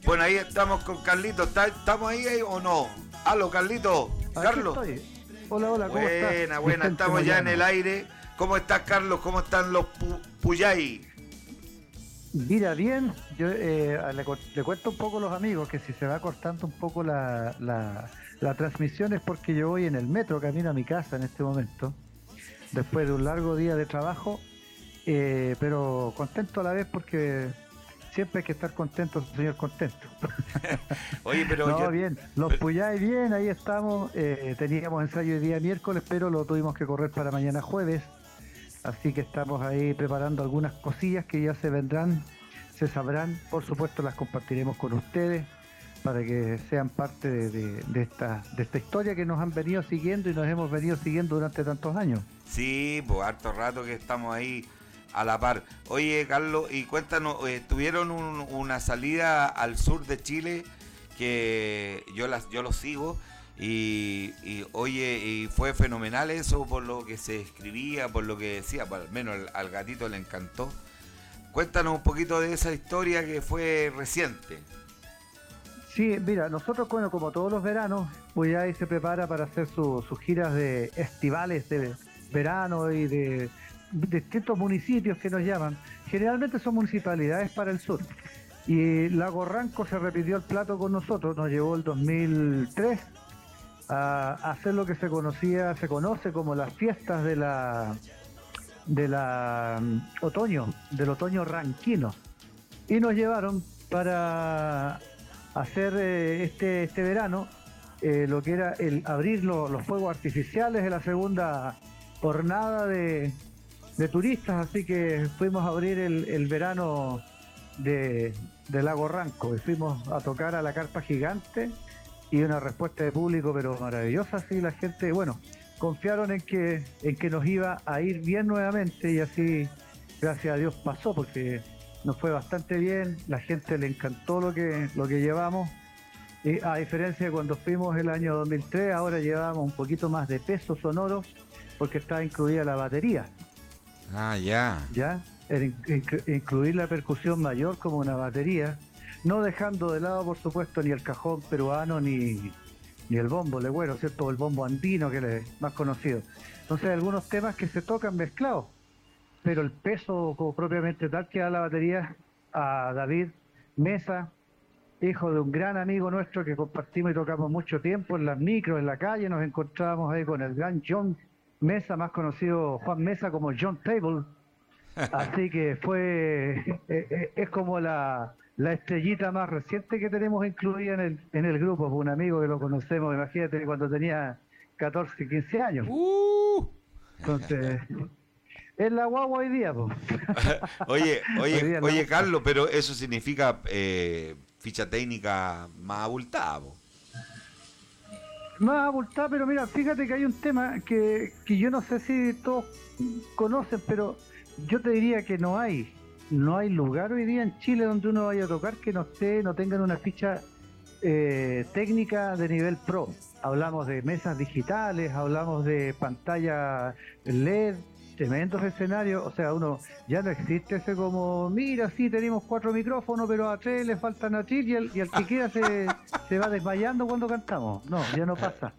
Bueno, ahí estamos con Carlito. ¿Estamos ahí o no? Aló, Carlito. Carlos. Estoy. Hola, ¿cómo estás? Buena, estamos ya en el aire. ¿Cómo estás, Carlos? ¿Cómo están los Puyay? Mira, bien. Yo le cuento un poco a los amigos que si se va cortando un poco la transmisión es porque yo voy en el metro, camino a mi casa en este momento, después de un largo día de trabajo, pero contento a la vez porque siempre hay que estar contento, señor contento. Oye, pero no, bien, los Puyay bien, ahí estamos. Teníamos ensayo el día miércoles, pero lo tuvimos que correr para mañana jueves. Así que estamos ahí preparando algunas cosillas que ya se vendrán, se sabrán. Por supuesto las compartiremos con ustedes para que sean parte de esta historia que nos han venido siguiendo y nos hemos venido siguiendo durante tantos años. Sí, pues harto rato que estamos ahí a la par. Oye, Carlos, y cuéntanos, tuvieron una salida al sur de Chile que yo lo sigo. Y oye, y fue fenomenal eso por lo que se escribía, por lo que decía, pues, al menos al gatito le encantó. Cuéntanos un poquito de esa historia que fue reciente. Sí, mira, nosotros, bueno, como todos los veranos, pues ya ahí se prepara para hacer sus giras de estivales de verano y de distintos municipios que nos llaman. Generalmente son municipalidades para el sur. Y Lago Ranco se repitió el plato con nosotros, nos llevó el 2003 a hacer lo que se conoce como las fiestas del otoño ranquino, y nos llevaron para hacer este verano lo que era el abrir los fuegos artificiales de la segunda jornada de turistas, así que fuimos a abrir el verano de Lago Ranco y fuimos a tocar a la carpa gigante. Y una respuesta de público pero maravillosa, sí, la gente, bueno, confiaron en que nos iba a ir bien nuevamente y así, gracias a Dios pasó, porque nos fue bastante bien, la gente le encantó lo que llevamos, y a diferencia de cuando fuimos el año 2003, ahora llevamos un poquito más de peso sonoro, porque está incluida la batería. Ah, ya. Ya, incluir la percusión mayor como una batería, no dejando de lado, por supuesto, ni el cajón peruano ni el bombo legüero, ¿cierto? O el bombo andino, que es más conocido. Entonces hay algunos temas que se tocan mezclados, pero el peso como propiamente tal que da la batería a David Mesa, hijo de un gran amigo nuestro que compartimos y tocamos mucho tiempo en las micros, en la calle, nos encontrábamos ahí con el gran John Mesa, más conocido Juan Mesa como John Table. Así que es como la estrellita más reciente que tenemos incluida en el grupo, un amigo que lo conocemos, imagínate, cuando tenía 14, 15 años. Entonces, es la guagua hoy día, po. Oye, Carlos, pero eso significa ficha técnica más abultada, po. Más abultada, pero mira, fíjate que hay un tema que yo no sé si todos conocen, pero yo te diría que no hay lugar hoy día en Chile donde uno vaya a tocar que no tengan una ficha técnica de nivel pro. Hablamos de mesas digitales, hablamos de pantalla LED, tremendos escenarios, o sea, uno ya no existe ese como, mira, sí tenemos 4 micrófonos, pero a 3 le faltan a 3 y al que quiera se va desmayando cuando cantamos. No, ya no pasa.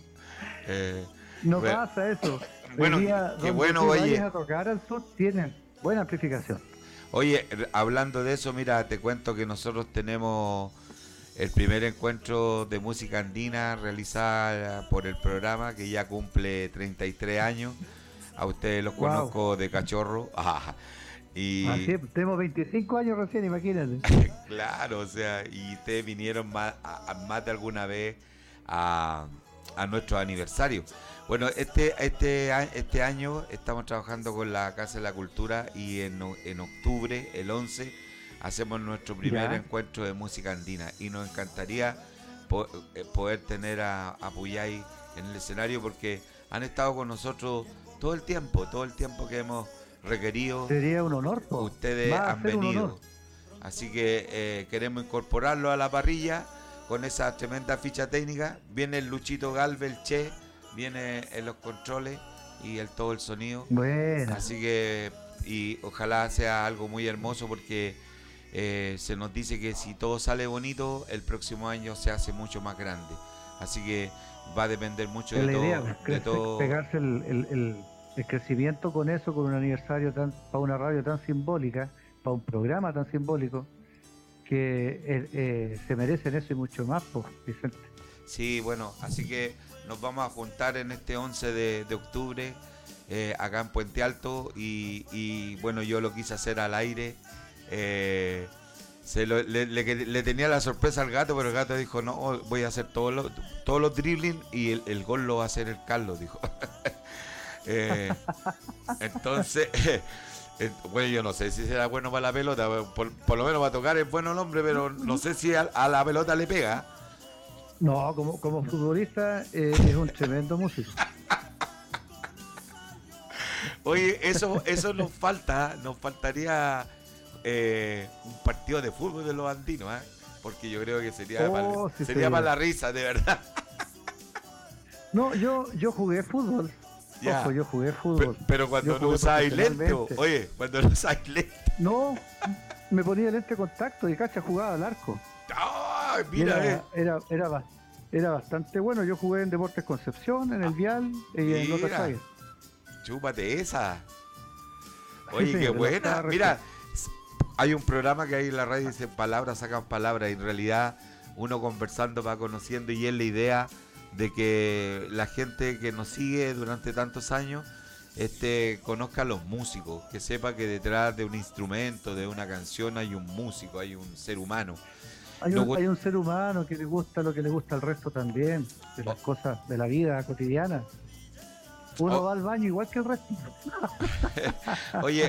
Pasa eso. Bueno, qué bueno, oye. A tocar al sur tienen buena amplificación. Oye, hablando de eso, mira, te cuento que nosotros tenemos el primer encuentro de música andina realizada por el programa, que ya cumple 33 años. A ustedes los conozco de cachorro. Y así, tenemos 25 años recién, imagínate. Claro, o sea, y ustedes vinieron más de alguna vez a nuestro aniversario. Bueno, este año estamos trabajando con la Casa de la Cultura y en octubre, el 11, hacemos nuestro primer encuentro de música andina y nos encantaría poder tener a Puyay en el escenario porque han estado con nosotros todo el tiempo que hemos requerido. Sería un honor, ustedes han venido. Así que queremos incorporarlo a la parrilla con esa tremenda ficha técnica. Viene el Luchito Galve, el Che, viene en los controles y todo el sonido. Bueno. Así que, y ojalá sea algo muy hermoso porque se nos dice que si todo sale bonito, el próximo año se hace mucho más grande. Así que va a depender mucho Es de la todo. idea, De todo. pegarse el crecimiento con eso, con un aniversario para una radio tan simbólica, para un programa tan simbólico, que se merecen eso y mucho más, pues, Vicente. Sí, bueno, así que nos vamos a juntar en este 11 de octubre acá en Puente Alto y bueno, yo lo quise hacer al aire. Le tenía la sorpresa al gato, pero el gato dijo, no, voy a hacer todos los dribbling y el gol lo va a hacer el Carlos, dijo. Entonces, bueno, yo no sé si será bueno para la pelota, por lo menos va a tocar, es bueno el hombre, pero no sé si a la pelota le pega. No, como futbolista es un tremendo músico. Oye, eso nos faltaría un partido de fútbol de los andinos, ¿eh? Porque yo creo que sería para la risa, de verdad. No, yo jugué fútbol. Ya. Ojo, yo jugué fútbol. Pero cuando no usáis lente, oye, cuando no usáis lente. No, me ponía lente de contacto y cacha jugaba al arco. ¡Ay, mira! Era bastante bueno. Yo jugué en Deportes Concepción, en el Vial y en Lota Chávez. Chúpate esa. Oye, Sí, qué buena. Mira, respeto. hay un programa que hay en la radio, dice palabras sacan palabras, y en realidad uno conversando va conociendo, y es la idea de que la gente que nos sigue durante tantos años conozca a los músicos, que sepa que detrás de un instrumento, de una canción, hay un músico, hay un ser humano. Hay un ser humano que le gusta lo que le gusta al resto también, de las cosas de la vida cotidiana. Uno va al baño igual que el resto. Oye,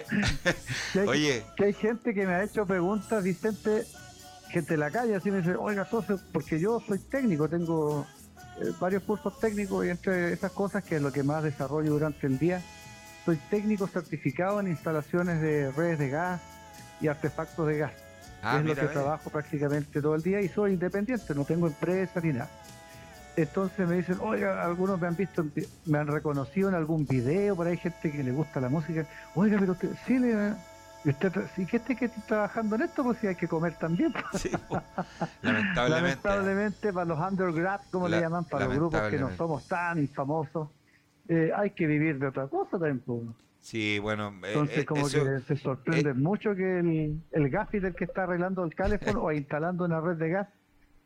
Que hay gente que me ha hecho preguntas, Vicente, gente de la calle, así me dice, oiga, socio, porque yo soy técnico, tengo varios cursos técnicos, y entre esas cosas, que es lo que más desarrollo durante el día, soy técnico certificado en instalaciones de redes de gas y artefactos de gas. Es lo que trabajo prácticamente todo el día, y soy independiente, no tengo empresa ni nada. Entonces me dicen, oiga, algunos me han visto, me han reconocido en algún video, por ahí gente que le gusta la música. Oiga, pero usted, sí, ¿y qué que está trabajando en esto? Pues sí, hay que comer también. Sí, lamentablemente para los undergrads, como le llaman, para los grupos que no somos tan famosos, hay que vivir de otra cosa también. Pues. Sí, bueno. Entonces como que se sorprende mucho que el gaffiter que está arreglando el calefón o instalando una red de gas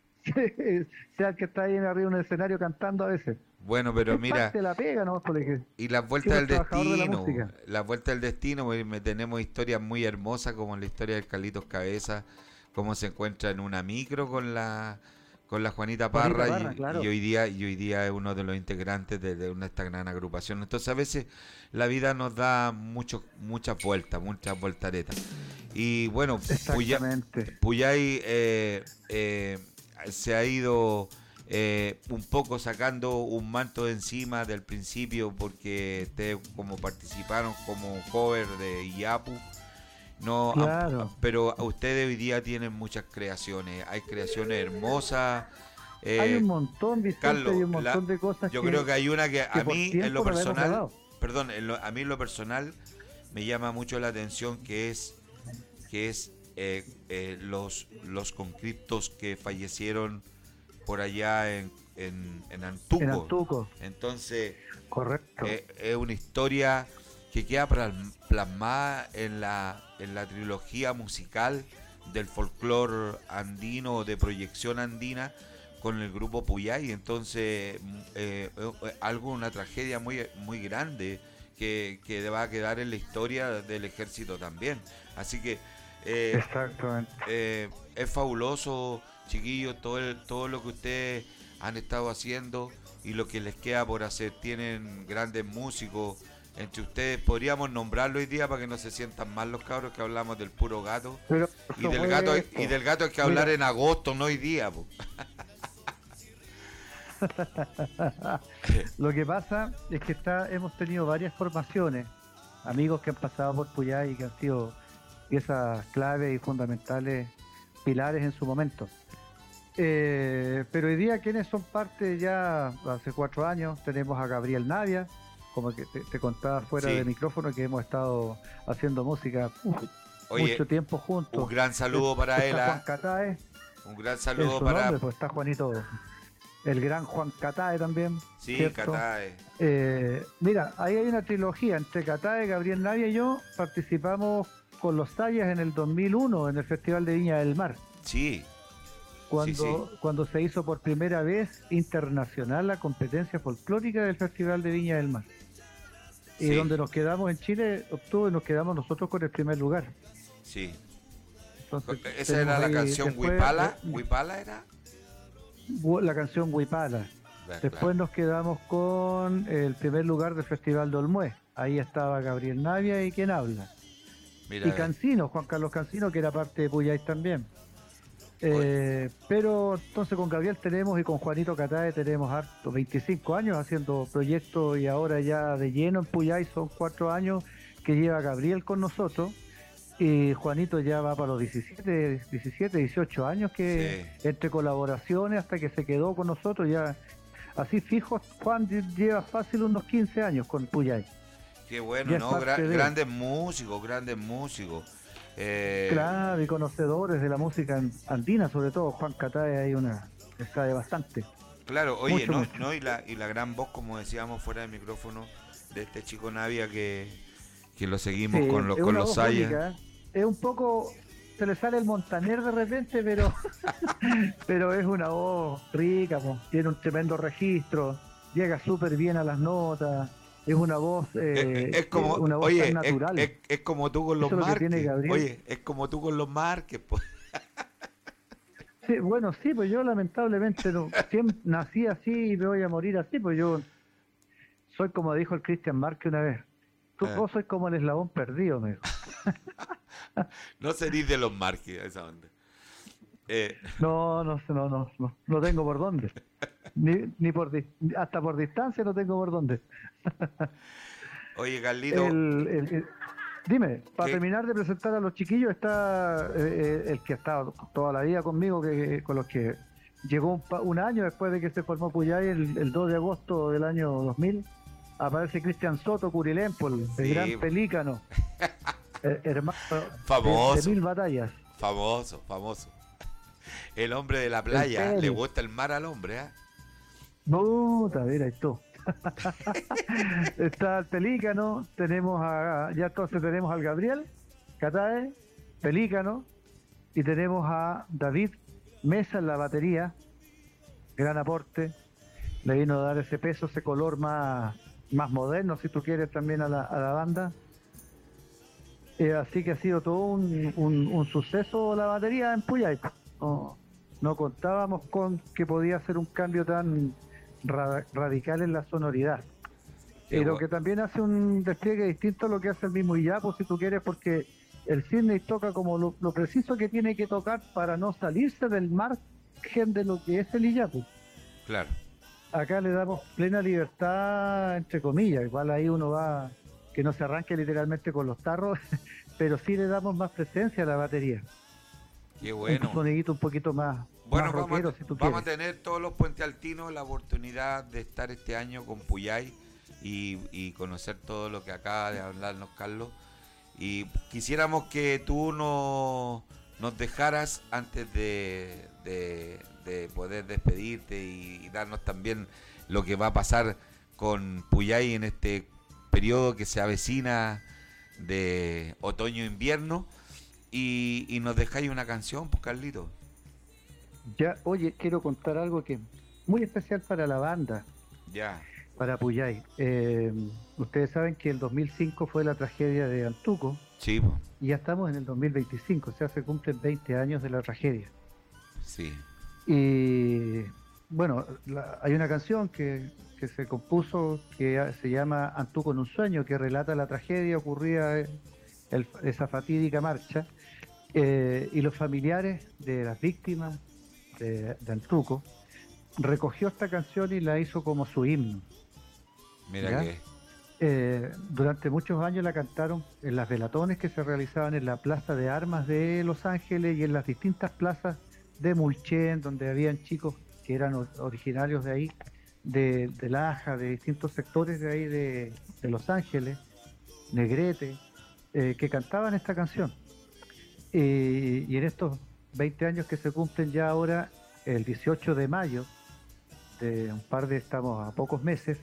sea el que está ahí arriba en un escenario cantando a veces. Bueno, pero mira, la pega, ¿no? y las vueltas del destino, tenemos historias muy hermosas, como la historia del Carlitos Cabeza, cómo se encuentra en una micro con la Juanita Parra, claro. y hoy día es uno de los integrantes de esta gran agrupación. Entonces a veces la vida nos da muchas voltaretas. Y bueno, Puyay se ha ido un poco sacando un manto de encima del principio, porque ustedes como participaron como cover de Iyapu, no, claro. Pero ustedes hoy día tienen muchas creaciones, hay creaciones hermosas. Hay un montón, Vicente, Carlos, hay un montón de cosas. Yo creo que hay una que a mí en lo personal, a mí en lo personal me llama mucho la atención, que es los conscriptos que fallecieron por allá en Antuco. En Antuco. Entonces, correcto. Es una historia que queda plasmada en la trilogía musical del folclore andino, de proyección andina, con el grupo Puyay. Entonces, una tragedia muy, muy grande que va a quedar en la historia del ejército también. Así que exactamente. Es fabuloso, chiquillos, todo lo que ustedes han estado haciendo y lo que les queda por hacer. Tienen grandes músicos entre ustedes. Podríamos nombrarlo hoy día para que no se sientan mal los cabros, que hablamos del puro gato. Pero, y del gato hay que hablar en agosto, no hoy día. Lo que pasa es que hemos tenido varias formaciones, amigos que han pasado por Puyay y que han sido piezas claves y fundamentales, pilares en su momento. Pero hoy día, quienes son parte ya hace 4 años, tenemos a Gabriel Navia, como que te contaba fuera de micrófono, que hemos estado haciendo música Oye, mucho tiempo juntos. un gran saludo para él. Está Juan Catae, Un gran es saludo su para... nombre, pues está Juanito, el gran Juan Catae también. Sí, ¿cierto? Catae. Mira, ahí hay una trilogía entre Catae, Gabriel Navia y yo. Participamos con los Sayas en el 2001 en el Festival de Viña del Mar, Sí, cuando se hizo por primera vez internacional la competencia folclórica del Festival de Viña del Mar. Y Sí. donde nos quedamos en Chile, nos quedamos nosotros con el primer lugar. sí. Entonces, Esa tenemos era la ahí canción después, Huipala. ¿Huipala era? la canción Huipala. Después nos quedamos con el primer lugar del Festival de Olmué. Ahí estaba Gabriel Navia y quien habla. Mira, Y Cancino, Juan Carlos Cancino, que era parte de Puyay también. Pero entonces con Gabriel tenemos y con Juanito Catae tenemos harto, 25 años haciendo proyectos y ahora ya de lleno en Puyay son 4 años que lleva Gabriel con nosotros y Juanito ya va para los 17, 18 años que entre colaboraciones hasta que se quedó con nosotros ya así fijo. Juan lleva fácil unos 15 años con Puyay. qué bueno, ya es ¿no? parte de- Grandes músicos, grandes músicos. Claro, y conocedores de la música andina, sobre todo Juan Catae hay que sabe bastante. Claro, oye, Mucho, ¿no? mucho. ¿no? Y la gran voz, como decíamos fuera del micrófono, de este chico Navia que lo seguimos Sí, con los, es con una los voz Sayas. única, ¿eh? Es un poco, se le sale el Montaner de repente, pero pero es una voz rica, po. Tiene un tremendo registro, llega súper bien a las notas, es una voz, Es como, una voz oye, tan natural. es como tú con los Eso es lo que tiene Márquez. Gabriel. Oye, es como tú con los Márquez, pues. Sí, bueno, sí, pues yo lamentablemente siempre nací así y me voy a morir así, pues yo soy como dijo el Cristian Márquez una vez. Vos sois como el eslabón perdido, me dijo. No serís de los Márquez, esa onda. No tengo por dónde. Ni hasta por distancia no tengo por dónde. Oye, Carlito, Dime, para ¿Qué? terminar de presentar a los chiquillos está el que ha estado toda la vida conmigo, con los que llegó un año después de que se formó Puyay, el 2 de agosto del año 2000, aparece Cristian Soto Curilempo, el Sí. gran pelícano, hermano Famoso. de 1000 batallas. famoso. El hombre de la playa. Peli. Le gusta el mar al hombre, ¿ah? Puta, mira, ahí tú. Está el Pelícano, ya entonces tenemos al Gabriel Catae, Pelícano, y tenemos a David Mesa en la batería, gran aporte, le vino a dar ese peso, ese color más moderno, si tú quieres, también a la banda. Así que ha sido todo un suceso la batería en Puyay. No contábamos con que podía ser un cambio tan radical en la sonoridad. Pero que también hace un despliegue distinto a lo que hace el mismo Iyapo, si tú quieres, porque el Sydney toca como lo preciso que tiene que tocar para no salirse del margen de lo que es el Iyapo. Claro. Acá le damos plena libertad, entre comillas, igual ahí uno va, que no se arranque literalmente con los tarros, pero sí le damos más presencia a la batería. Qué bueno. Un sonidito un poquito más, Bueno, más rockero, si tú vamos a quieres. tener todos los puentealtinos la oportunidad de estar este año con Puyay y conocer todo lo que acaba de hablarnos Carlos. Y quisiéramos que tú nos dejaras antes de poder despedirte y darnos también lo que va a pasar con Puyay en este periodo que se avecina de otoño-invierno. Y nos dejáis una canción, pues Carlito. Ya, oye, quiero contar algo que es muy especial para la banda, Ya. para Puyay. Ustedes saben que el 2005 fue la tragedia de Antuco Sí, po. y ya estamos en el 2025, o sea, se cumplen 20 años de la tragedia. Sí. Y bueno, hay una canción que se compuso que se llama Antuco en un sueño, que relata la tragedia ocurrida esa fatídica marcha, y los familiares de las víctimas de Antuco recogió esta canción y la hizo como su himno. Mira ¿Ya? que. Durante muchos años la cantaron en las velatones que se realizaban en la Plaza de Armas de Los Ángeles y en las distintas plazas de Mulchen, donde habían chicos que eran originarios de ahí, de Laja, de distintos sectores de ahí de Los Ángeles, Negrete, que cantaban esta canción. Y en estos 20 años que se cumplen ya ahora, el 18 de mayo, de un par de, estamos a pocos meses,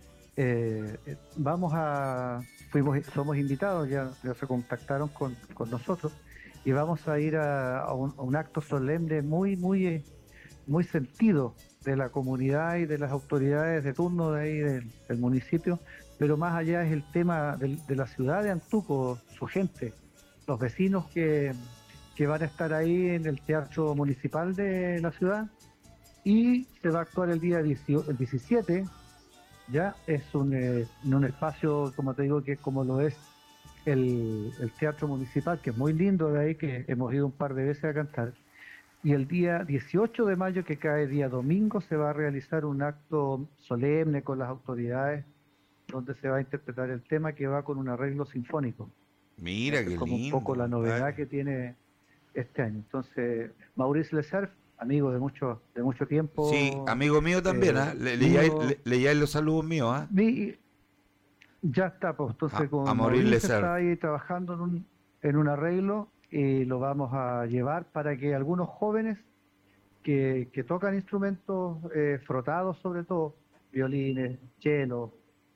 somos invitados, ya se contactaron con nosotros, y vamos a ir a un acto solemne muy sentido de la comunidad y de las autoridades de turno de ahí del municipio, pero más allá es el tema de la ciudad de Antuco, su gente, los vecinos que van a estar ahí en el Teatro Municipal de la ciudad, y se va a actuar el 17, ya es en un espacio, como te digo, que es como lo es el Teatro Municipal, que es muy lindo de ahí, que hemos ido un par de veces a cantar. Y el día 18 de mayo, que cae día domingo, se va a realizar un acto solemne con las autoridades, donde se va a interpretar el tema, que va con un arreglo sinfónico. Mira, Es qué como lindo. un poco la novedad que tiene este año. Entonces, Maurice Lecerf, amigo de mucho tiempo. Sí, amigo mío también, ¿ah? Leíais los saludos míos, ¿ah? Ya está, pues entonces con Maurice Maurice Lecerf. está ahí trabajando en un arreglo, y lo vamos a llevar para que algunos jóvenes que tocan instrumentos frotados, sobre todo, violines, cello,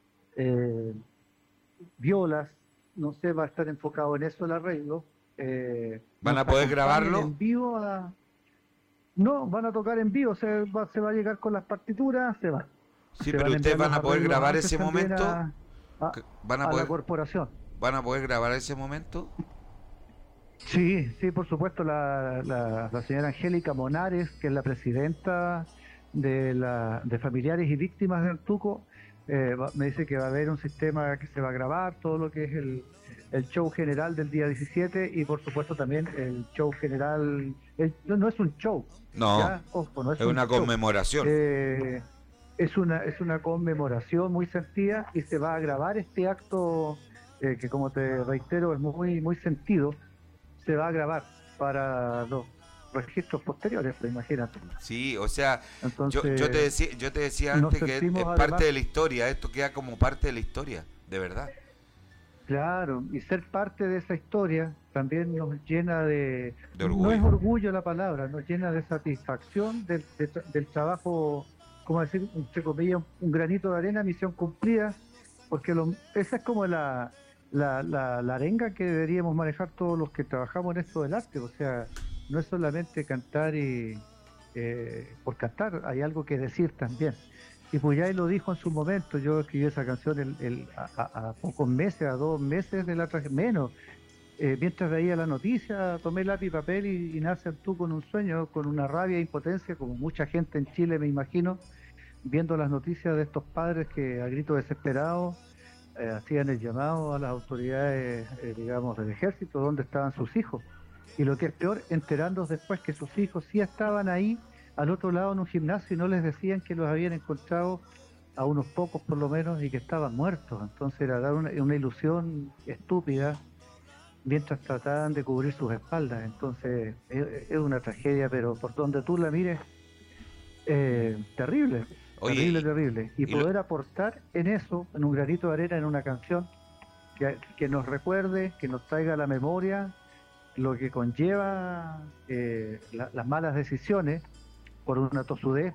violas, no sé, va a estar enfocado en eso el arreglo. ¿Van a nos poder acompañen grabarlo? en vivo No, van a tocar en vivo, se va a llegar con las partituras, se va. Sí, Se pero van a ustedes enviar van los a poder arreglos grabar antes ese también momento. a ¿Van a la poder, corporación. van a poder grabar ese momento? Sí, por supuesto, la señora Angélica Monares, que es la presidenta de familiares y víctimas de Antuco, me dice que va a haber un sistema que se va a grabar, todo lo que es el show general del día 17, y por supuesto también el show general, no es un show, No, ¿ya? Ojo, no es es un una show. conmemoración. Es una conmemoración muy sentida, y se va a grabar este acto que, como te reitero, es muy sentido. Se va a grabar para los registros posteriores, pues, imagínate. Sí, o sea, Entonces, yo te decía nos antes que es sentimos parte además- de la historia, esto queda como parte de la historia, de verdad. claro, y ser parte de esa historia también nos llena De no orgullo. es orgullo la palabra, nos llena de satisfacción del trabajo, como decir, entre comillas, un granito de arena, misión cumplida, porque esa es como la arenga que deberíamos manejar todos los que trabajamos en esto del arte. O sea, no es solamente cantar por cantar, hay algo que decir también. Y Puyay lo dijo en su momento. Yo escribí esa canción a pocos meses, a 2 meses de la tragedia, menos. Mientras veía la noticia, tomé lápiz y papel y nace tú con un sueño, con una rabia e impotencia, como mucha gente en Chile, me imagino, viendo las noticias de estos padres que a gritos desesperados hacían el llamado a las autoridades, digamos, del ejército, donde estaban sus hijos. Y lo que es peor, enterándonos después que sus hijos sí estaban ahí, al otro lado en un gimnasio, y no les decían que los habían encontrado, a unos pocos por lo menos, y que estaban muertos. Entonces era dar una ilusión estúpida, mientras trataban de cubrir sus espaldas. Entonces es una tragedia, pero por donde tú la mires, terrible. Oye, Terrible. Y poder aportar en eso, en un granito de arena, en una canción que nos recuerde, que nos traiga a la memoria lo que conlleva las malas decisiones por una tosudez.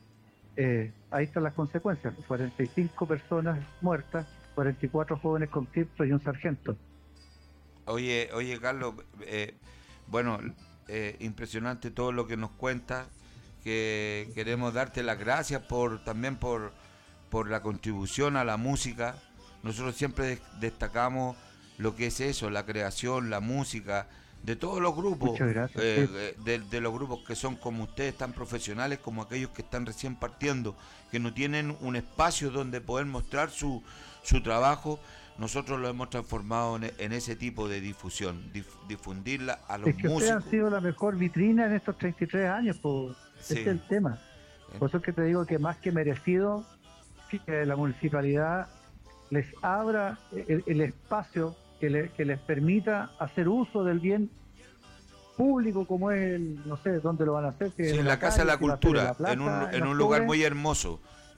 Ahí están las consecuencias: 45 personas muertas, 44 jóvenes conscriptos y un sargento. Oye, Carlos, bueno, impresionante todo lo que nos cuentas, que queremos darte las gracias también por la contribución a la música. Nosotros siempre destacamos lo que es eso, la creación, la música, de todos los grupos, Muchas gracias. de los grupos que son como ustedes, tan profesionales como aquellos que están recién partiendo, que no tienen un espacio donde poder mostrar su trabajo. Nosotros lo hemos transformado en ese tipo de difusión, difundirla a los Es que músicos. ustedes han sido la mejor vitrina en estos 33 años, pues. Sí. Ese es el tema. Por eso es que te digo que más que merecido, que la municipalidad les abra el espacio que les permita hacer uso del bien público, como es no sé dónde lo van a hacer, que Sí, en la Casa de la Cultura, en un lugar muy hermoso,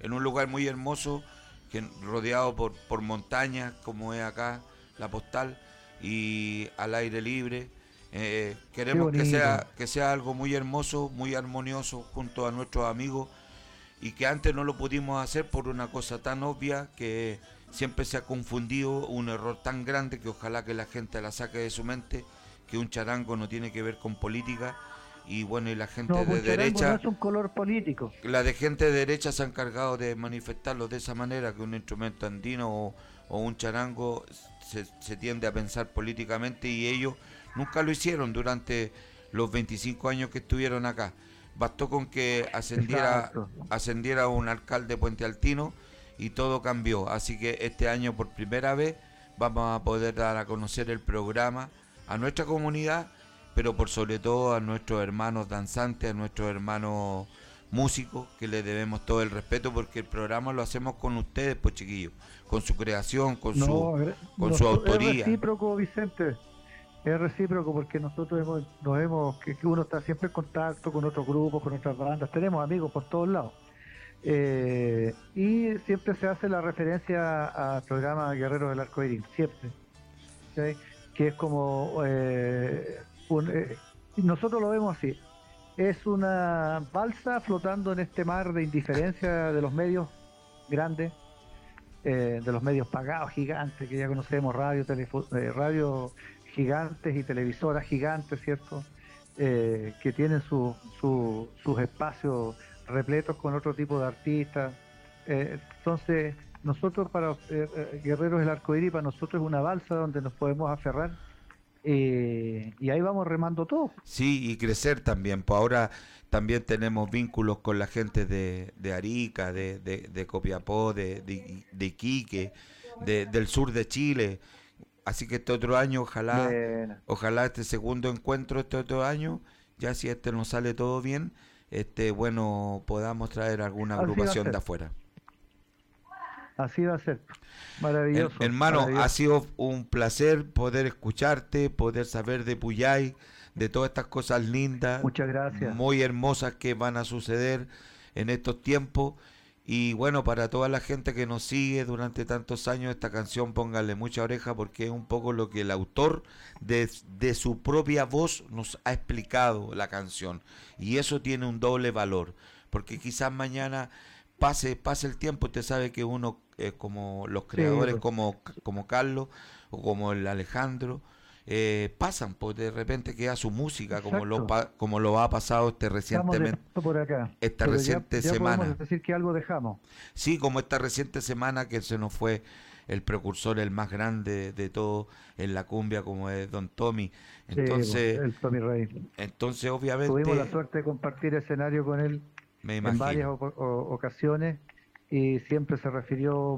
que rodeado por montañas, como es acá la Postal, y al aire libre, Queremos Qué bonito. que sea algo muy hermoso, muy armonioso junto a nuestros amigos y que antes no lo pudimos hacer por una cosa tan obvia que siempre se ha confundido, un error tan grande que ojalá que la gente la saque de su mente, que un charango no tiene que ver con política y bueno, y la gente No, de pues charango no derecha, es un color político. la de gente de derecha se ha encargado de manifestarlo de esa manera, que un instrumento andino o un charango se tiende a pensar políticamente y ellos nunca lo hicieron durante los 25 años que estuvieron acá. Bastó con que Exacto. ascendiera un alcalde puentealtino y todo cambió. Así que este año por primera vez vamos a poder dar a conocer el programa a nuestra comunidad, pero por sobre todo a nuestros hermanos danzantes, a nuestros hermanos músicos, que les debemos todo el respeto porque el programa lo hacemos con ustedes, pues chiquillos, con su creación, con su Es autoría. recíproco, Vicente. Es recíproco porque nosotros que uno está siempre en contacto con otros grupos, con otras bandas, tenemos amigos por todos lados. Y siempre se hace la referencia al programa Guerreros del Arcoíris, siempre. ¿Sí? Que es como nosotros lo vemos así, es una balsa flotando en este mar de indiferencia de los medios grandes, de los medios pagados gigantes que ya conocemos, radio gigantes y televisoras gigantes, ¿cierto? Que tienen sus espacios repletos con otro tipo de artistas. Entonces, nosotros para Guerreros del Arcoíris, para nosotros es una balsa donde nos podemos aferrar y ahí vamos remando todo. Sí, y crecer también. Pues ahora también tenemos vínculos con la gente de Arica, de Copiapó, de Iquique, del sur de Chile. Así que este otro año, Bueno, ojalá este segundo encuentro este otro año, ya si este nos sale todo bien, bueno, podamos traer alguna Así va a agrupación ser. de afuera. así va a ser. Maravilloso. Hermano, maravilloso. ha sido un placer poder escucharte, poder saber de Puyay, de todas estas cosas lindas, Muchas gracias. muy hermosas que van a suceder en estos tiempos. Y bueno, para toda la gente que nos sigue durante tantos años, esta canción pónganle mucha oreja porque es un poco lo que el autor de su propia voz nos ha explicado la canción. Y eso tiene un doble valor, porque quizás mañana pase el tiempo, usted sabe que uno, como los creadores, pues. como Carlos o como el Alejandro, pasan, pues de repente queda su música, Exacto. como lo ha pasado Estamos de recientemente, paso por acá. esta Pero reciente ya semana. podemos decir que algo dejamos. Sí, como esta reciente semana que se nos fue el precursor, el más grande de todo en la cumbia, como es Don Tommy. Sí, Entonces, el Tommy Rey. entonces Tuvimos la obviamente, suerte de compartir escenario con él me en varias imagino. ocasiones y siempre se refirió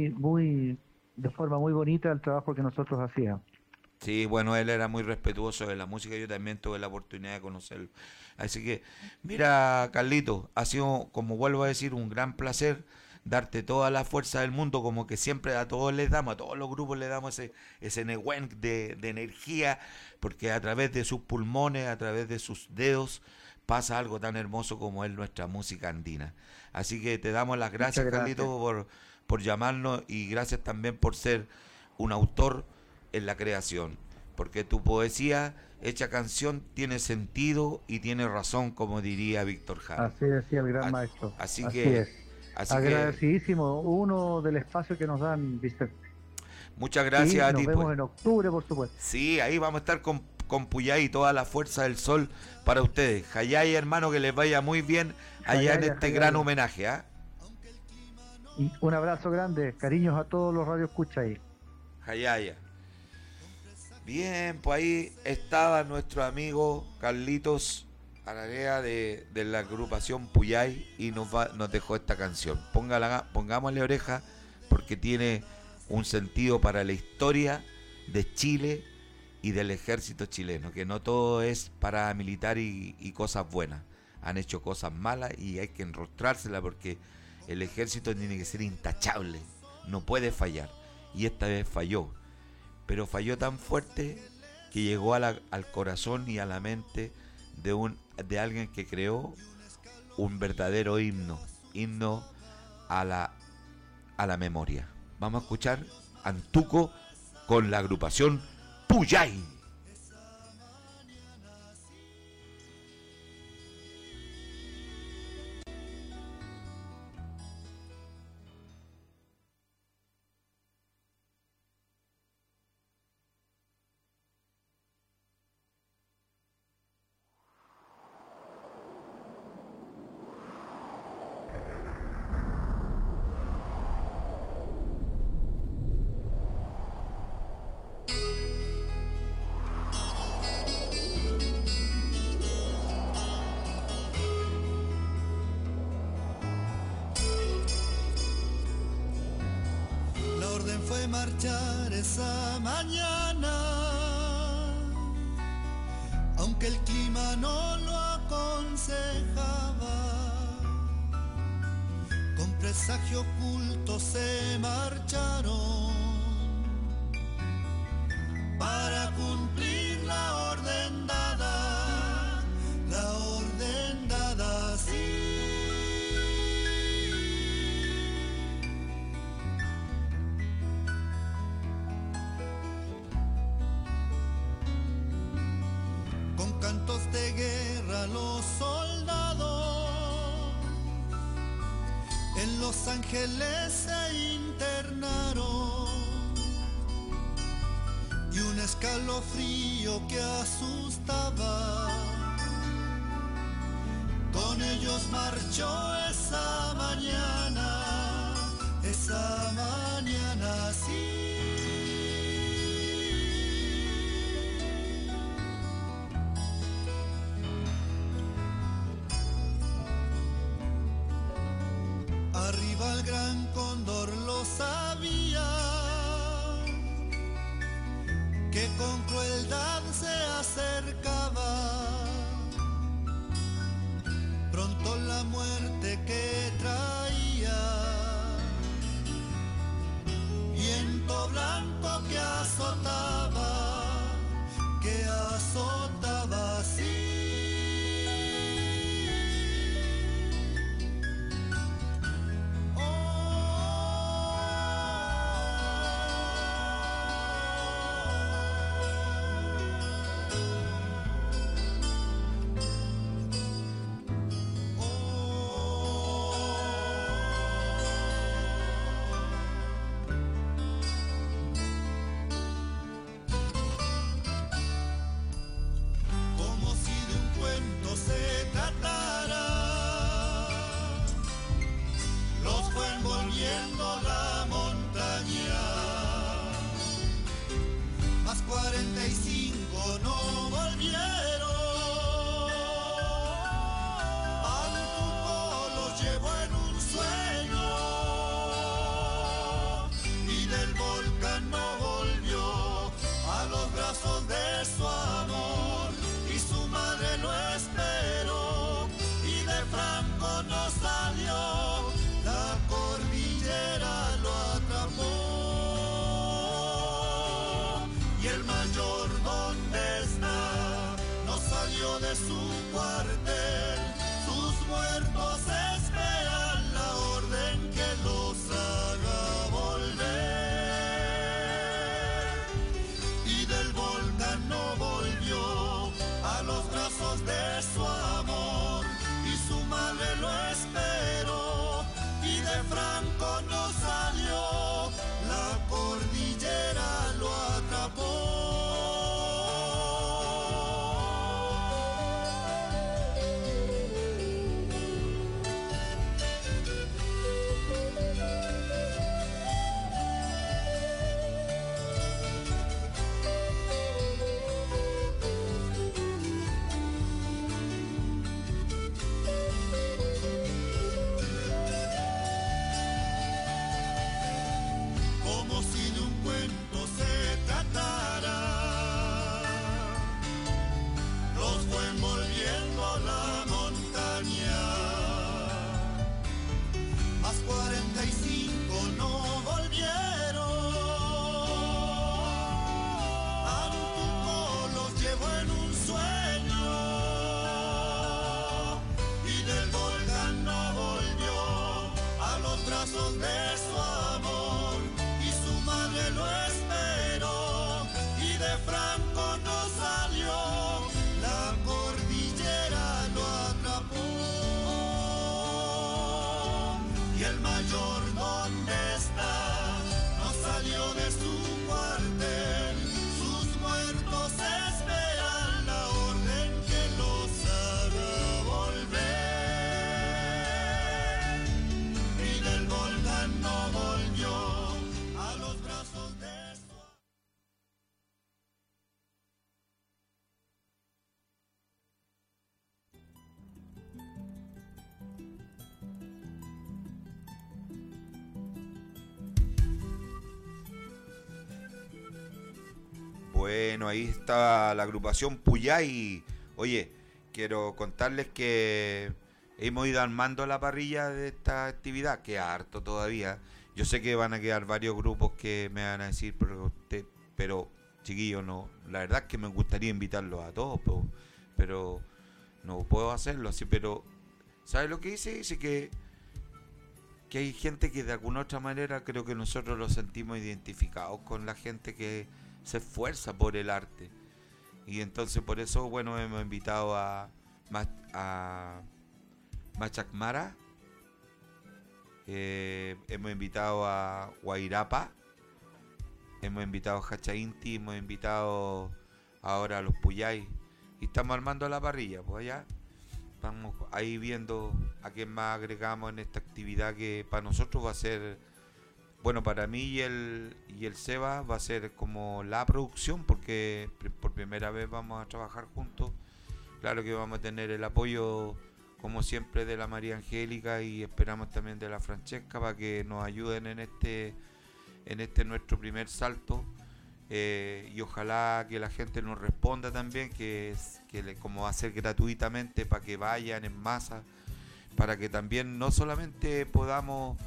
de forma muy bonita al trabajo que nosotros hacíamos. Sí, bueno, él era muy respetuoso de la música, yo también tuve la oportunidad de conocerlo. Así que, mira, Carlito, ha sido, como vuelvo a decir, un gran placer darte toda la fuerza del mundo, como que siempre a todos les damos, a todos los grupos les damos ese negüen de energía, porque a través de sus pulmones, a través de sus dedos, pasa algo tan hermoso como es nuestra música andina. Así que te damos las Muchas gracias, gracias. Carlito, por llamarnos y gracias también por ser un autor en la creación, porque tu poesía hecha canción tiene sentido y tiene razón, como diría Víctor Jara. Así decía el gran A- maestro. Así Así que, es. así que Agradecidísimo, uno del espacio que nos dan, Vicente. muchas Y gracias a nos ti. vemos Pues. en octubre, por supuesto. Sí, ahí vamos a estar con Puyay y toda la fuerza del sol para ustedes. Jayaya, hermano, que les vaya muy bien allá en Jayaya, este Jayaya. gran homenaje. ¿Ah? Y un abrazo grande, cariños a todos los radioescuchas ahí. Jayaya. Bien, pues ahí estaba nuestro amigo Carlitos Ararea de la agrupación Puyay y nos dejó esta canción. Pongámosle oreja porque tiene un sentido para la historia de Chile y del ejército chileno, que no todo es paramilitar y cosas buenas. Han hecho cosas malas y hay que enrostrársela porque el ejército tiene que ser intachable, no puede fallar. Y esta vez falló, pero falló tan fuerte que llegó al corazón y a la mente de alguien que creó un verdadero himno a la memoria. Vamos a escuchar Antuco con la agrupación Puyay. fue marchar esa mañana, aunque el clima no lo aconsejaba. Con presagio oculto se marcharon para cumplir la orden dada, sí. Con cantos de guerra los soldados en Los Ángeles se internaron, y un escalofrío que asustaba con ellos marchó esa mañana sí. Arriba el gran cóndor lo sabía, que con crueldad se acercaba pronto la muerte que traía, viento blanco que azotaba así. Bueno, ahí está la agrupación Puyay. Oye, quiero contarles que hemos ido armando la parrilla de esta actividad, que harto todavía. Yo sé que van a quedar varios grupos que me van a decir, pero chiquillos, no, la verdad es que me gustaría invitarlos a todos, pero no puedo hacerlo así. Pero ¿sabes lo que dice? Dice que hay gente que de alguna otra manera creo que nosotros los sentimos identificados con la gente que se esfuerza por el arte. Y entonces por eso, bueno, hemos invitado a Machacmara, hemos invitado a Guairapa, hemos invitado a Hachainti, hemos invitado ahora a los Puyay. Y estamos armando la parrilla, pues allá. Estamos ahí viendo a quién más agregamos en esta actividad que para nosotros va a ser, bueno, para mí y el Seba va a ser como la producción, porque por primera vez vamos a trabajar juntos. Claro que vamos a tener el apoyo, como siempre, de la María Angélica, y esperamos también de la Francesca para que nos ayuden en este nuestro primer salto. Y ojalá que la gente nos responda también, como va a ser gratuitamente, para que vayan en masa, para que también no solamente podamos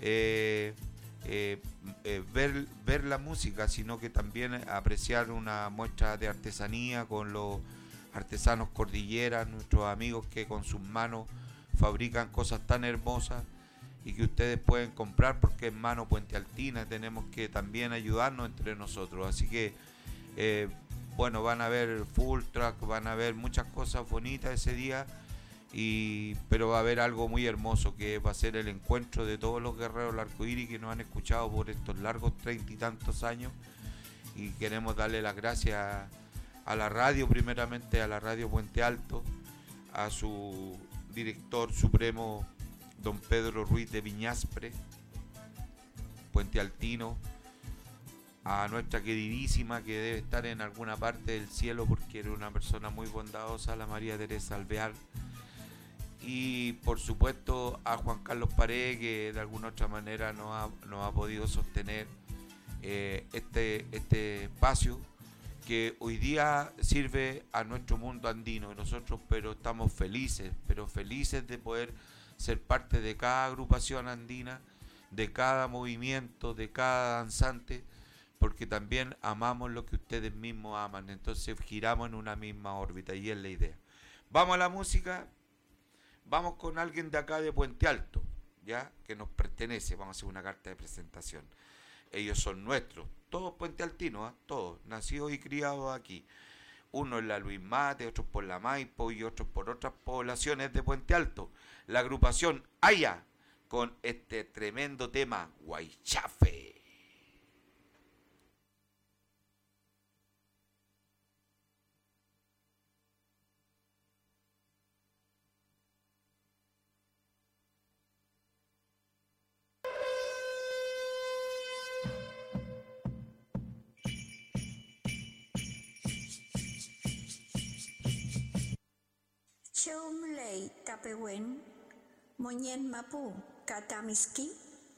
ver la música, sino que también apreciar una muestra de artesanía con los artesanos Cordillera, nuestros amigos que con sus manos fabrican cosas tan hermosas y que ustedes pueden comprar, porque en Mano Puente Altina tenemos que también ayudarnos entre nosotros. Así que bueno, van a ver full track, van a ver muchas cosas bonitas ese día, pero va a haber algo muy hermoso, que va a ser el encuentro de todos los guerreros del arcoíris que nos han escuchado por estos largos 30 y tantos años, y queremos darle las gracias a la radio, primeramente a la radio Puente Alto, a su director supremo don Pedro Ruiz de Viñaspre, Puente Altino, a nuestra queridísima, que debe estar en alguna parte del cielo porque era una persona muy bondadosa, la María Teresa Alvear, y por supuesto a Juan Carlos Paredes, que de alguna otra manera nos ha podido sostener este espacio que hoy día sirve a nuestro mundo andino. Nosotros estamos felices de poder ser parte de cada agrupación andina, de cada movimiento, de cada danzante, porque también amamos lo que ustedes mismos aman. Entonces giramos en una misma órbita, y es la idea. Vamos a la música, vamos con alguien de acá de Puente Alto, ya, que nos pertenece. Vamos a hacer una carta de presentación. Ellos son nuestros, todos puentealtinos, todos, nacidos y criados aquí. Uno en la Luis Mate, otros por la Maipo y otros por otras poblaciones de Puente Alto. La agrupación Aya, con este tremendo tema, Guaychafe. Chomley Tapewen, Moñen Mapu, Katamiski.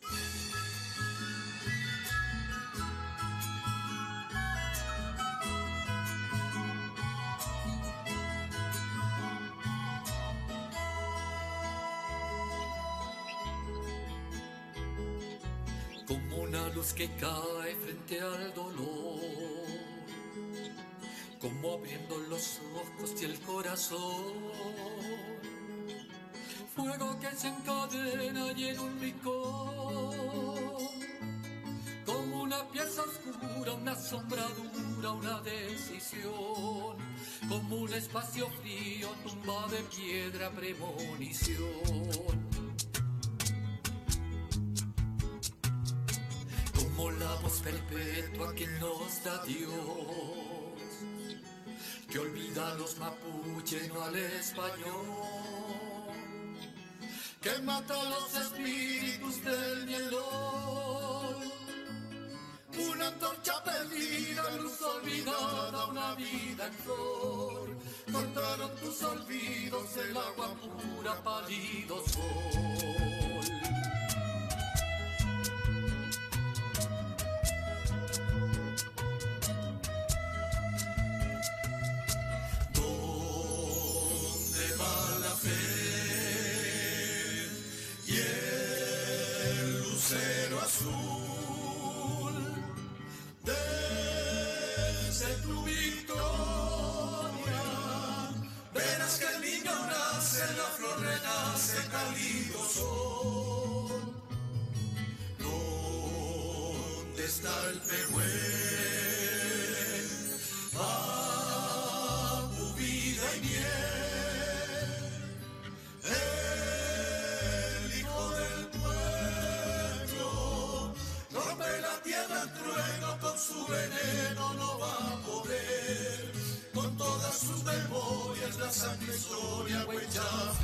Como una luz que cae frente al dolor, como abriendo los ojos y el corazón, fuego que se encadena y en un licor, como una pieza oscura, una sombra dura, una decisión, como un espacio frío, tumba de piedra, premonición. Como la voz perpetua que nos da Dios, que olvida a los mapuche, no al español, que mata a los espíritus del hielo. Una antorcha perdida, luz olvidada, una vida en flor. Cortaron tus olvidos, el agua pura, pálido sol. está el Pehuen? Papu, vida y miel, el hijo del pueblo, rompe la tierra el trueno, con su veneno no va a poder, con todas sus memorias, la sangre, historia, huella,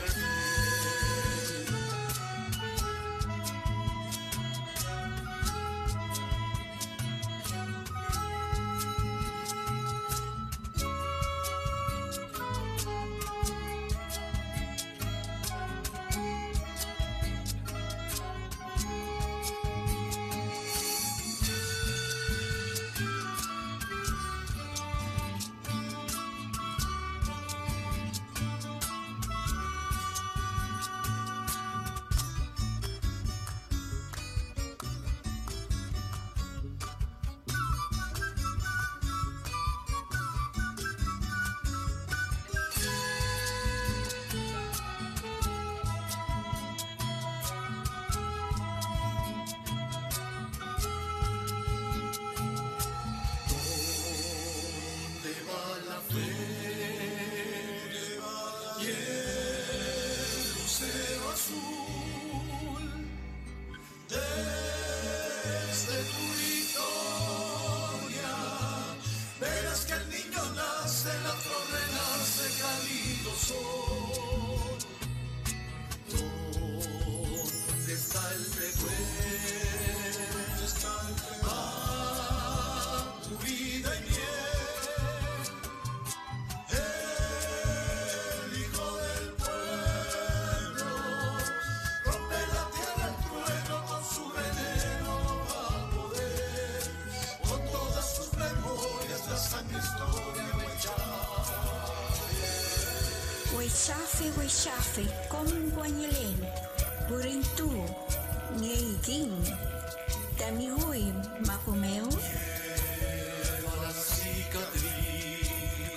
Huichafe, con guanyelén, Burintu, Nieguin, Tamigui, Mapumeo, la cicatriz,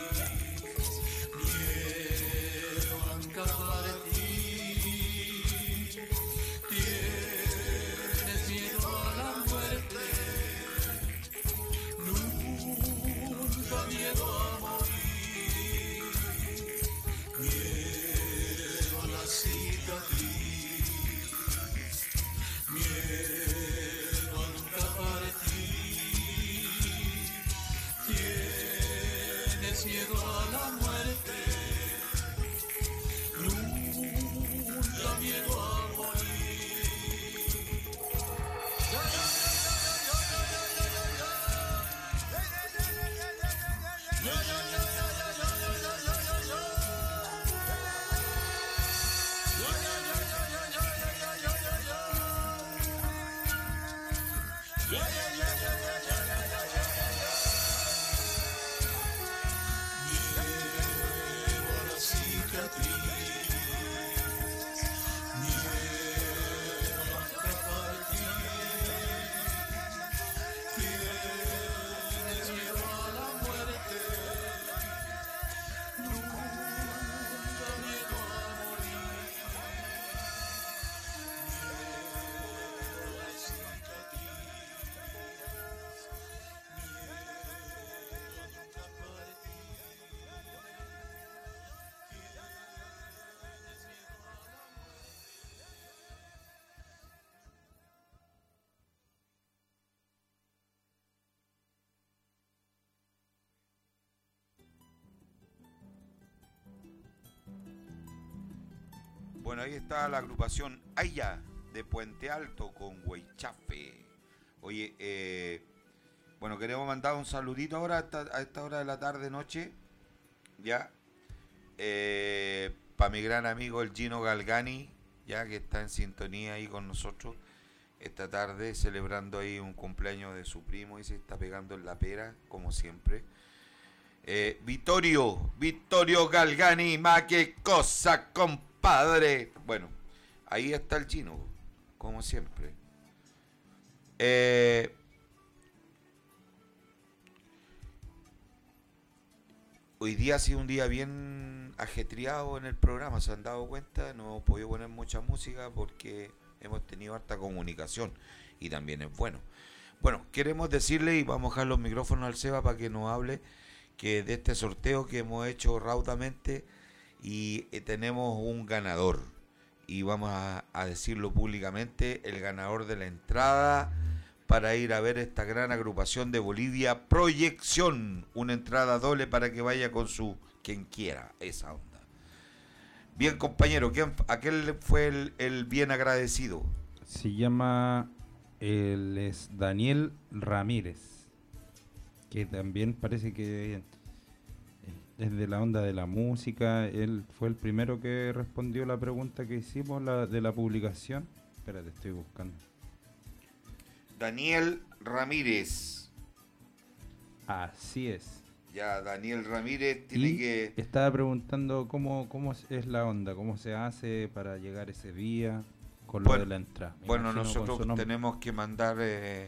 miedo a escapar de ti, tienes miedo a la muerte, nunca miedo a morir, miedo a la cicatriz, miedo a nunca partir, tienes miedo a la muerte, nunca miedo a Bueno, ahí está la agrupación Aya de Puente Alto con Huichafe. Oye, bueno, queremos mandar un saludito ahora a esta hora de la tarde, noche, ya, para mi gran amigo el Gino Galgani, ya que está en sintonía ahí con nosotros esta tarde, celebrando ahí un cumpleaños de su primo y se está pegando en la pera, como siempre. Vittorio Galgani, ma qué cosa, compadre. Bueno, ahí está el Chino, como siempre. Hoy día ha sido un día bien ajetreado en el programa, ¿se han dado cuenta? No hemos podido poner mucha música porque hemos tenido harta comunicación y también es bueno. Bueno, queremos decirle y vamos a dejar los micrófonos al Seba para que nos hable que de este sorteo que hemos hecho raudamente y tenemos un ganador. Y vamos a decirlo públicamente, el ganador de la entrada para ir a ver esta gran agrupación de Bolivia, Proyección. Una entrada doble para que vaya con quien quiera esa onda. Bien, compañero, ¿aquel fue el bien agradecido? Se llama, él es Daniel Ramírez, que también parece que es de la onda de la música. Él fue el primero que respondió la pregunta que hicimos de la publicación. Espérate, estoy buscando. Daniel Ramírez. Así es. Ya, Daniel Ramírez tiene que... Estaba preguntando cómo es la onda, cómo se hace para llegar ese día con lo de la entrada. Bueno, nosotros tenemos que mandarle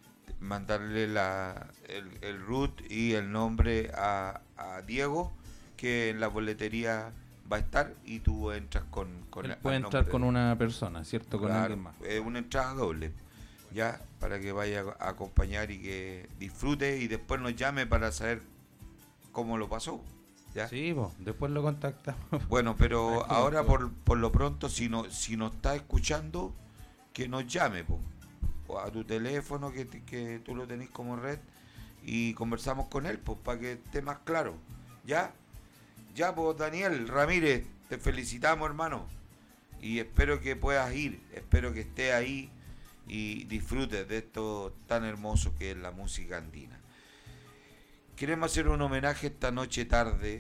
el root y el nombre a Diego, que en la boletería va a estar, y tú entras con él puede entrar con una persona, ¿cierto? Con alguien más. Una entrada doble, ya, para que vaya a acompañar y que disfrute y después nos llame para saber cómo lo pasó. ¿Ya? Sí, después lo contactamos. Bueno, pero ahora por lo pronto, si nos está escuchando, que nos llame, o a tu teléfono, que tú lo tenés como red, y conversamos con él, para que esté más claro. ¿Ya? Ya, Daniel Ramírez, te felicitamos, hermano, y espero que puedas ir, espero que estés ahí y disfrutes de esto tan hermoso que es la música andina. Queremos hacer un homenaje esta noche tarde.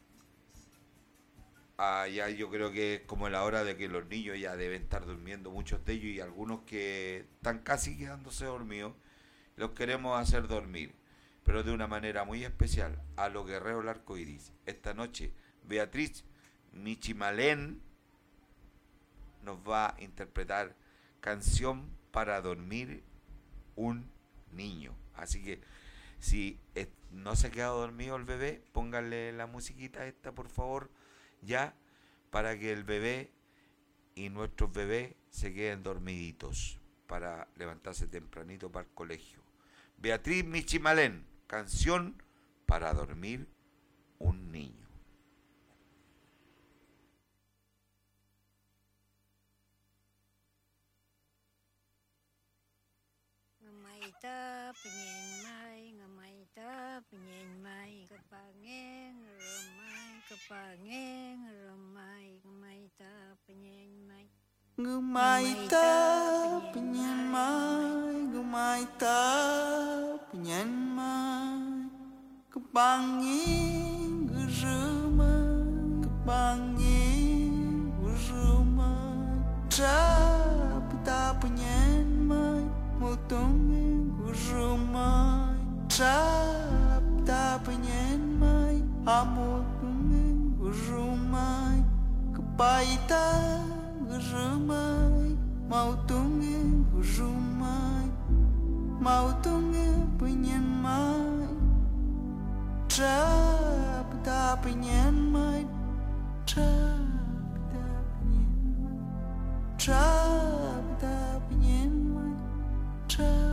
Ya yo creo que es como la hora de que los niños ya deben estar durmiendo, muchos de ellos, y algunos que están casi quedándose dormidos, los queremos hacer dormir, pero de una manera muy especial, a los guerreros del arco iris. Esta noche, Beatriz Michimalén nos va a interpretar Canción para dormir un niño. Así que, si no se ha quedado dormido el bebé, pónganle la musiquita esta, por favor, ya, para que el bebé y nuestros bebés se queden dormiditos para levantarse tempranito para el colegio. Beatriz Michimalén, Canción para dormir un niño. Ngamaita penyen mai, ngamaita penyen mai, kepangeng remai, ngamaita penyen mai. Ngamaita penyen mai, ngamaita penyen mai, kepangeng remai, trapita penyen mai, motong rumai, trapita penyen mai, amotong rumai, kepaita rumai, motong rumai, motong penyen mai, trapita penyen mai, trapita penyen mai, trapita penyen mai, trapita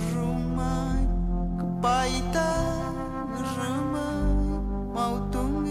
Baita ramai mau tunggu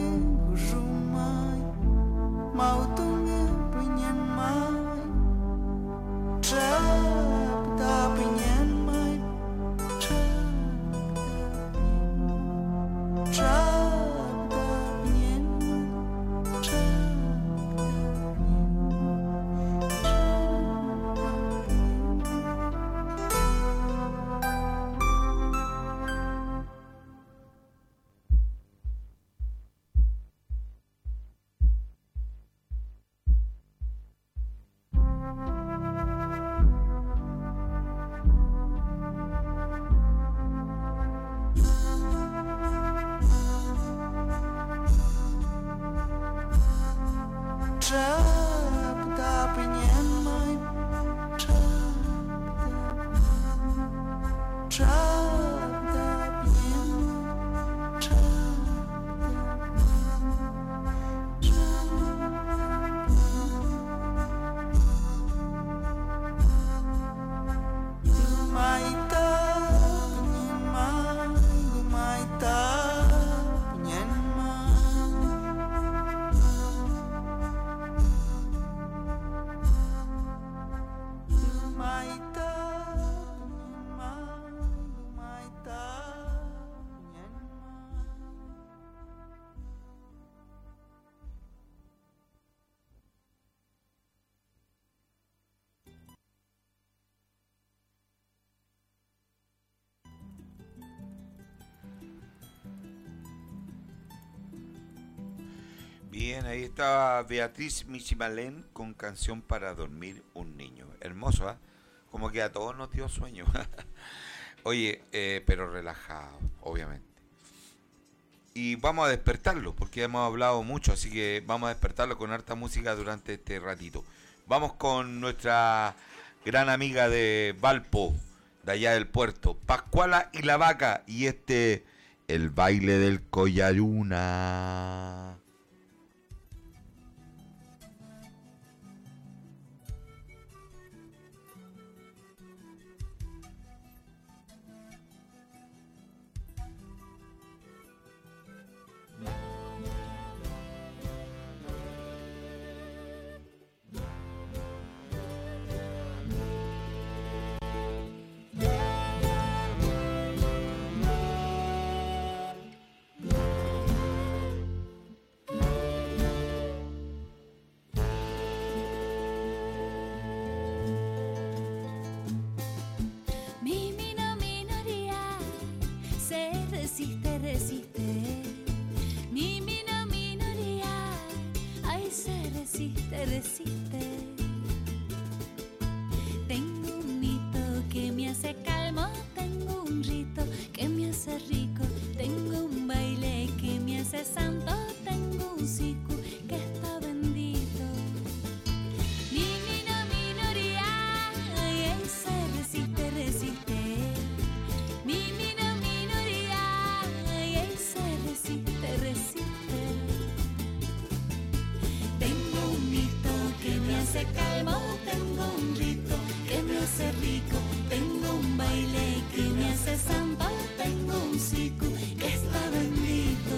Bien, ahí estaba Beatriz Michimalén con Canción para dormir un niño. Hermoso, ¿ah? Como que a todos nos dio sueño. Oye, pero relajado, obviamente. Y vamos a despertarlo, porque hemos hablado mucho, así que vamos a despertarlo con harta música durante este ratito. Vamos con nuestra gran amiga de Valpo, de allá del puerto, Pascuala y la Vaca, y el baile del Collaruna. Resiste, minoría, ay se resiste. Tengo un mito que me hace calmo, tengo un rito que me hace rico, tengo un baile que me hace santo, tengo un siku que está bendito. Minoría, ay se resiste. Resiste. Tengo un mito que me hace calmo, tengo un rito que me hace rico, tengo un baile que me hace santo, tengo un siku que está bendito.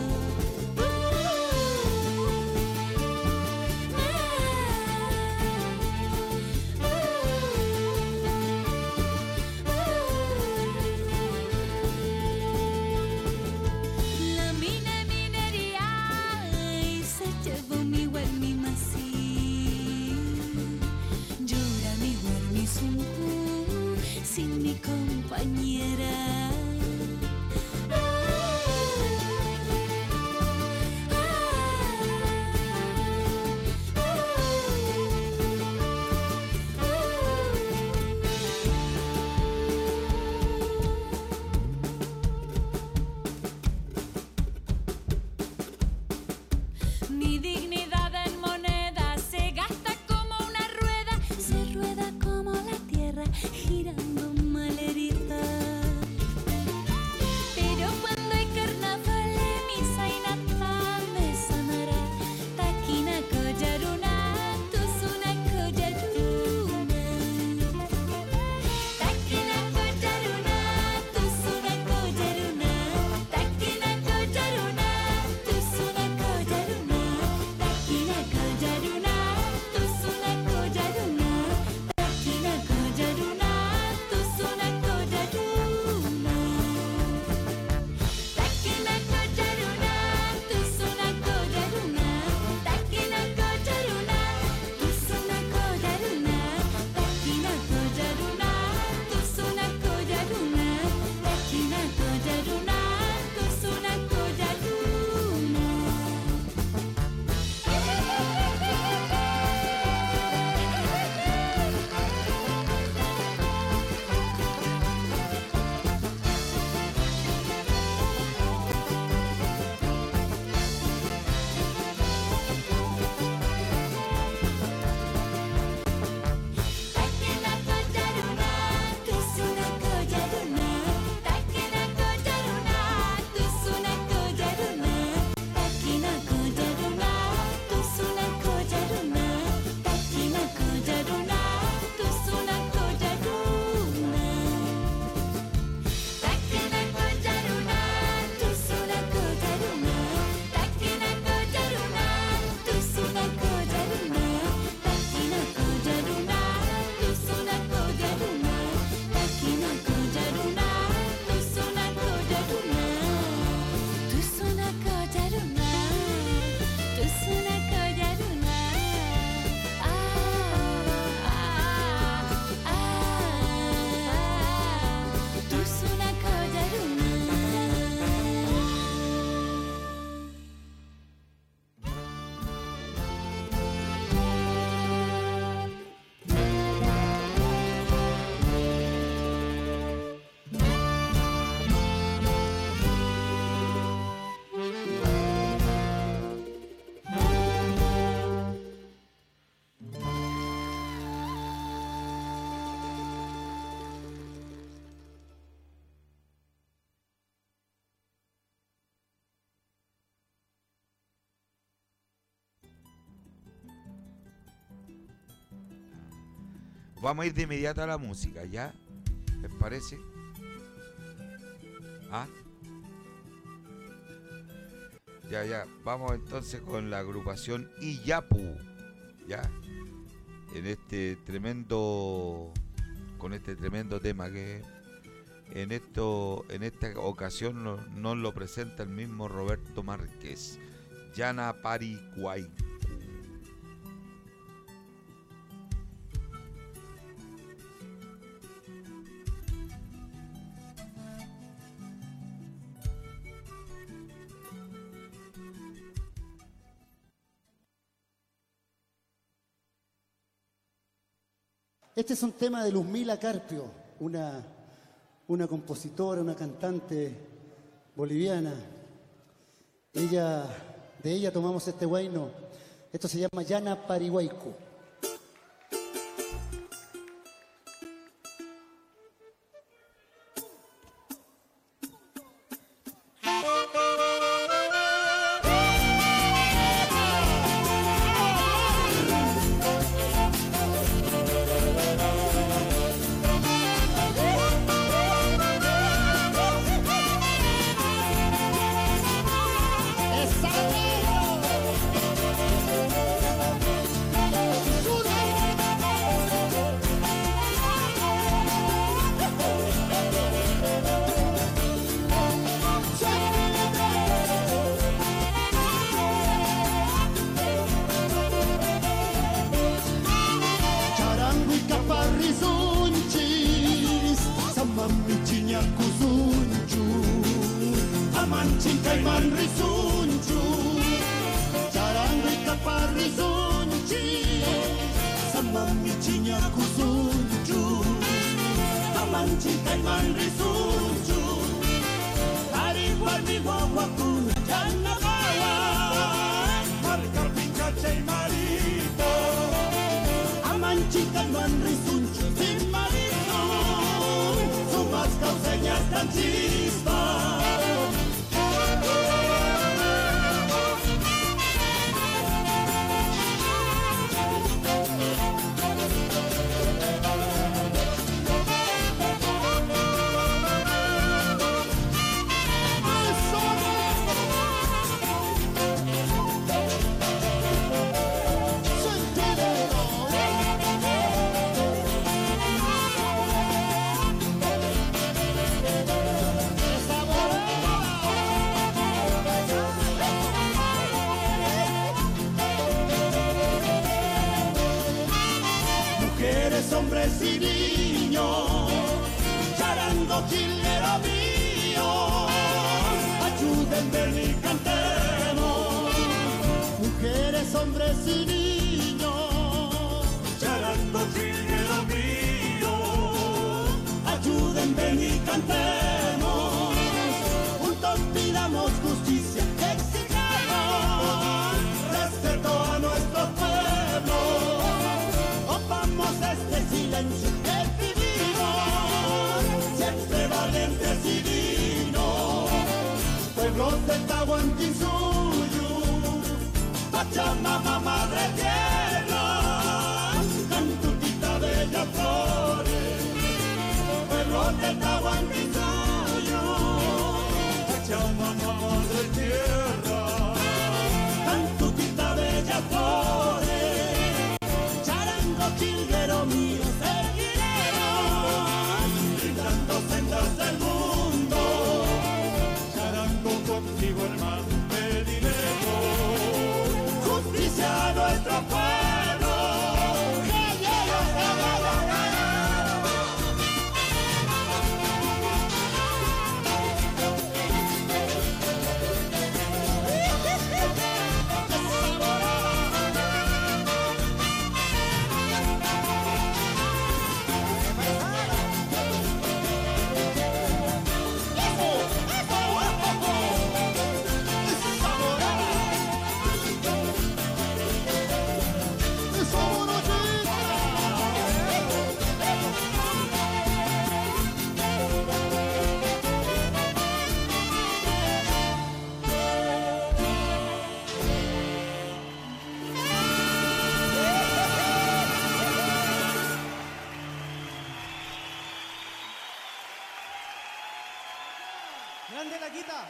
Sin mi compañera. Mi dignidad en moneda se gasta como una rueda, se rueda como la tierra, girando malherida. vamos a ir de inmediato a la música, ¿ya? ¿Les parece? ¿Ah? Ya, vamos entonces con la agrupación Iyapu, ¿ya? En este tremendo, con este tremendo tema que en esta ocasión nos lo presenta el mismo Roberto Márquez, Yana Parihuaycu. Este es un tema de Luzmila Carpio, una compositora, una cantante boliviana. De ella tomamos este huayno. Esto se llama Yana Parihuaycu. Pachamama, madre tierra, cantutita bella flores, pueblo del Tahuantinsuyo. Pachamama, madre tierra, cantutita bella flores, charango chilguero mío seguiremos, brindando sendas del mundo, charango contigo hermano. Justicia a nuestro pueblo. Grande la quita.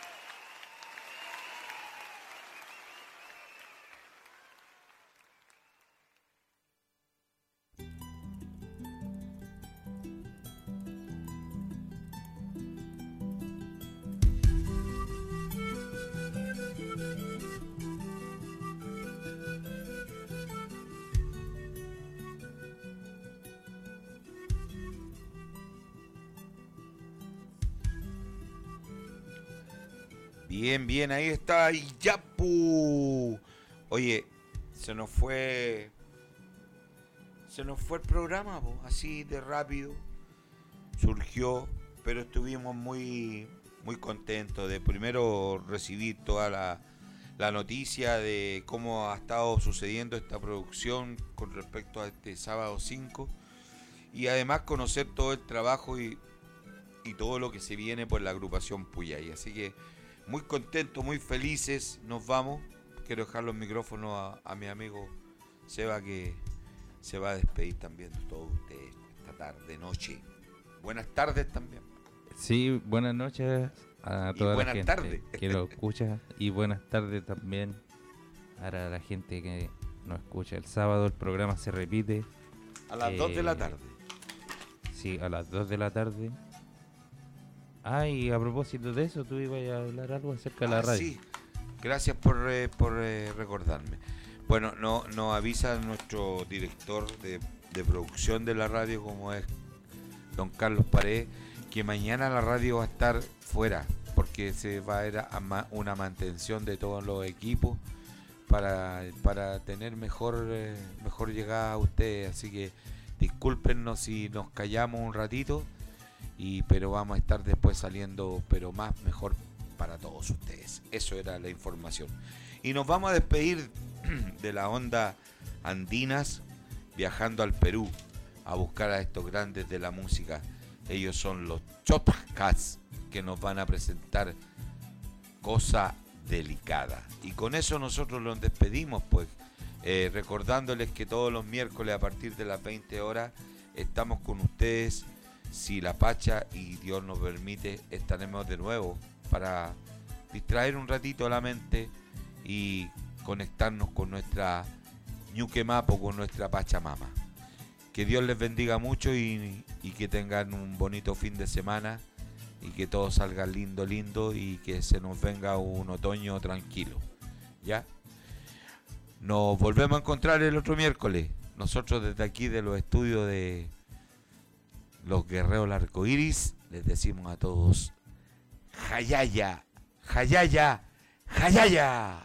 Bien, bien, ahí está Iyapu. Oye, se nos fue el programa, po, así de rápido. Surgió, pero estuvimos muy contentos de primero recibir toda la noticia de cómo ha estado sucediendo esta producción con respecto a este sábado 5 y además conocer todo el trabajo y todo lo que se viene por la agrupación Puyay. Así que muy contentos, muy felices, nos vamos. Quiero dejar los micrófonos a mi amigo Seba, que se va a despedir también de todos ustedes esta tarde, noche. Buenas tardes también. Sí, buenas noches a toda la gente tardes. que lo escucha, y buenas tardes también a la gente que nos escucha. El sábado el programa se repite a las 2 de la tarde. Sí, a las 2 de la tarde. Y a propósito de eso, tú ibas a hablar algo acerca de la radio. Sí, gracias por recordarme. Bueno, nos avisa nuestro director de producción de la radio, como es don Carlos Paredes, que mañana la radio va a estar fuera, porque se va a ir a una mantención de todos los equipos para tener mejor llegada a ustedes. Así que discúlpenos si nos callamos un ratito, pero vamos a estar después saliendo, pero mejor para todos ustedes. Eso era la información. Y nos vamos a despedir de la onda andinas, viajando al Perú a buscar a estos grandes de la música. Ellos son los Chotcats, que nos van a presentar Cosa Delicada. Y con eso nosotros los despedimos, pues, recordándoles que todos los miércoles a partir de las 20 horas estamos con ustedes. Si la Pacha y Dios nos permite, estaremos de nuevo para distraer un ratito la mente y conectarnos con nuestra Ñuquemapo, con nuestra Pachamama. Que Dios les bendiga mucho y que tengan un bonito fin de semana y que todo salga lindo y que se nos venga un otoño tranquilo. ¿Ya? Nos volvemos a encontrar el otro miércoles. Nosotros desde aquí de los estudios de los Guerreros del Arcoiris les decimos a todos: ¡Jayaya! ¡Jayaya! ¡Jayaya!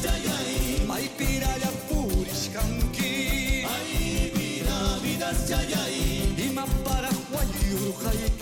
jayai, mai piralha puriskanki, ai vida jayai, ima para huayuru haiki.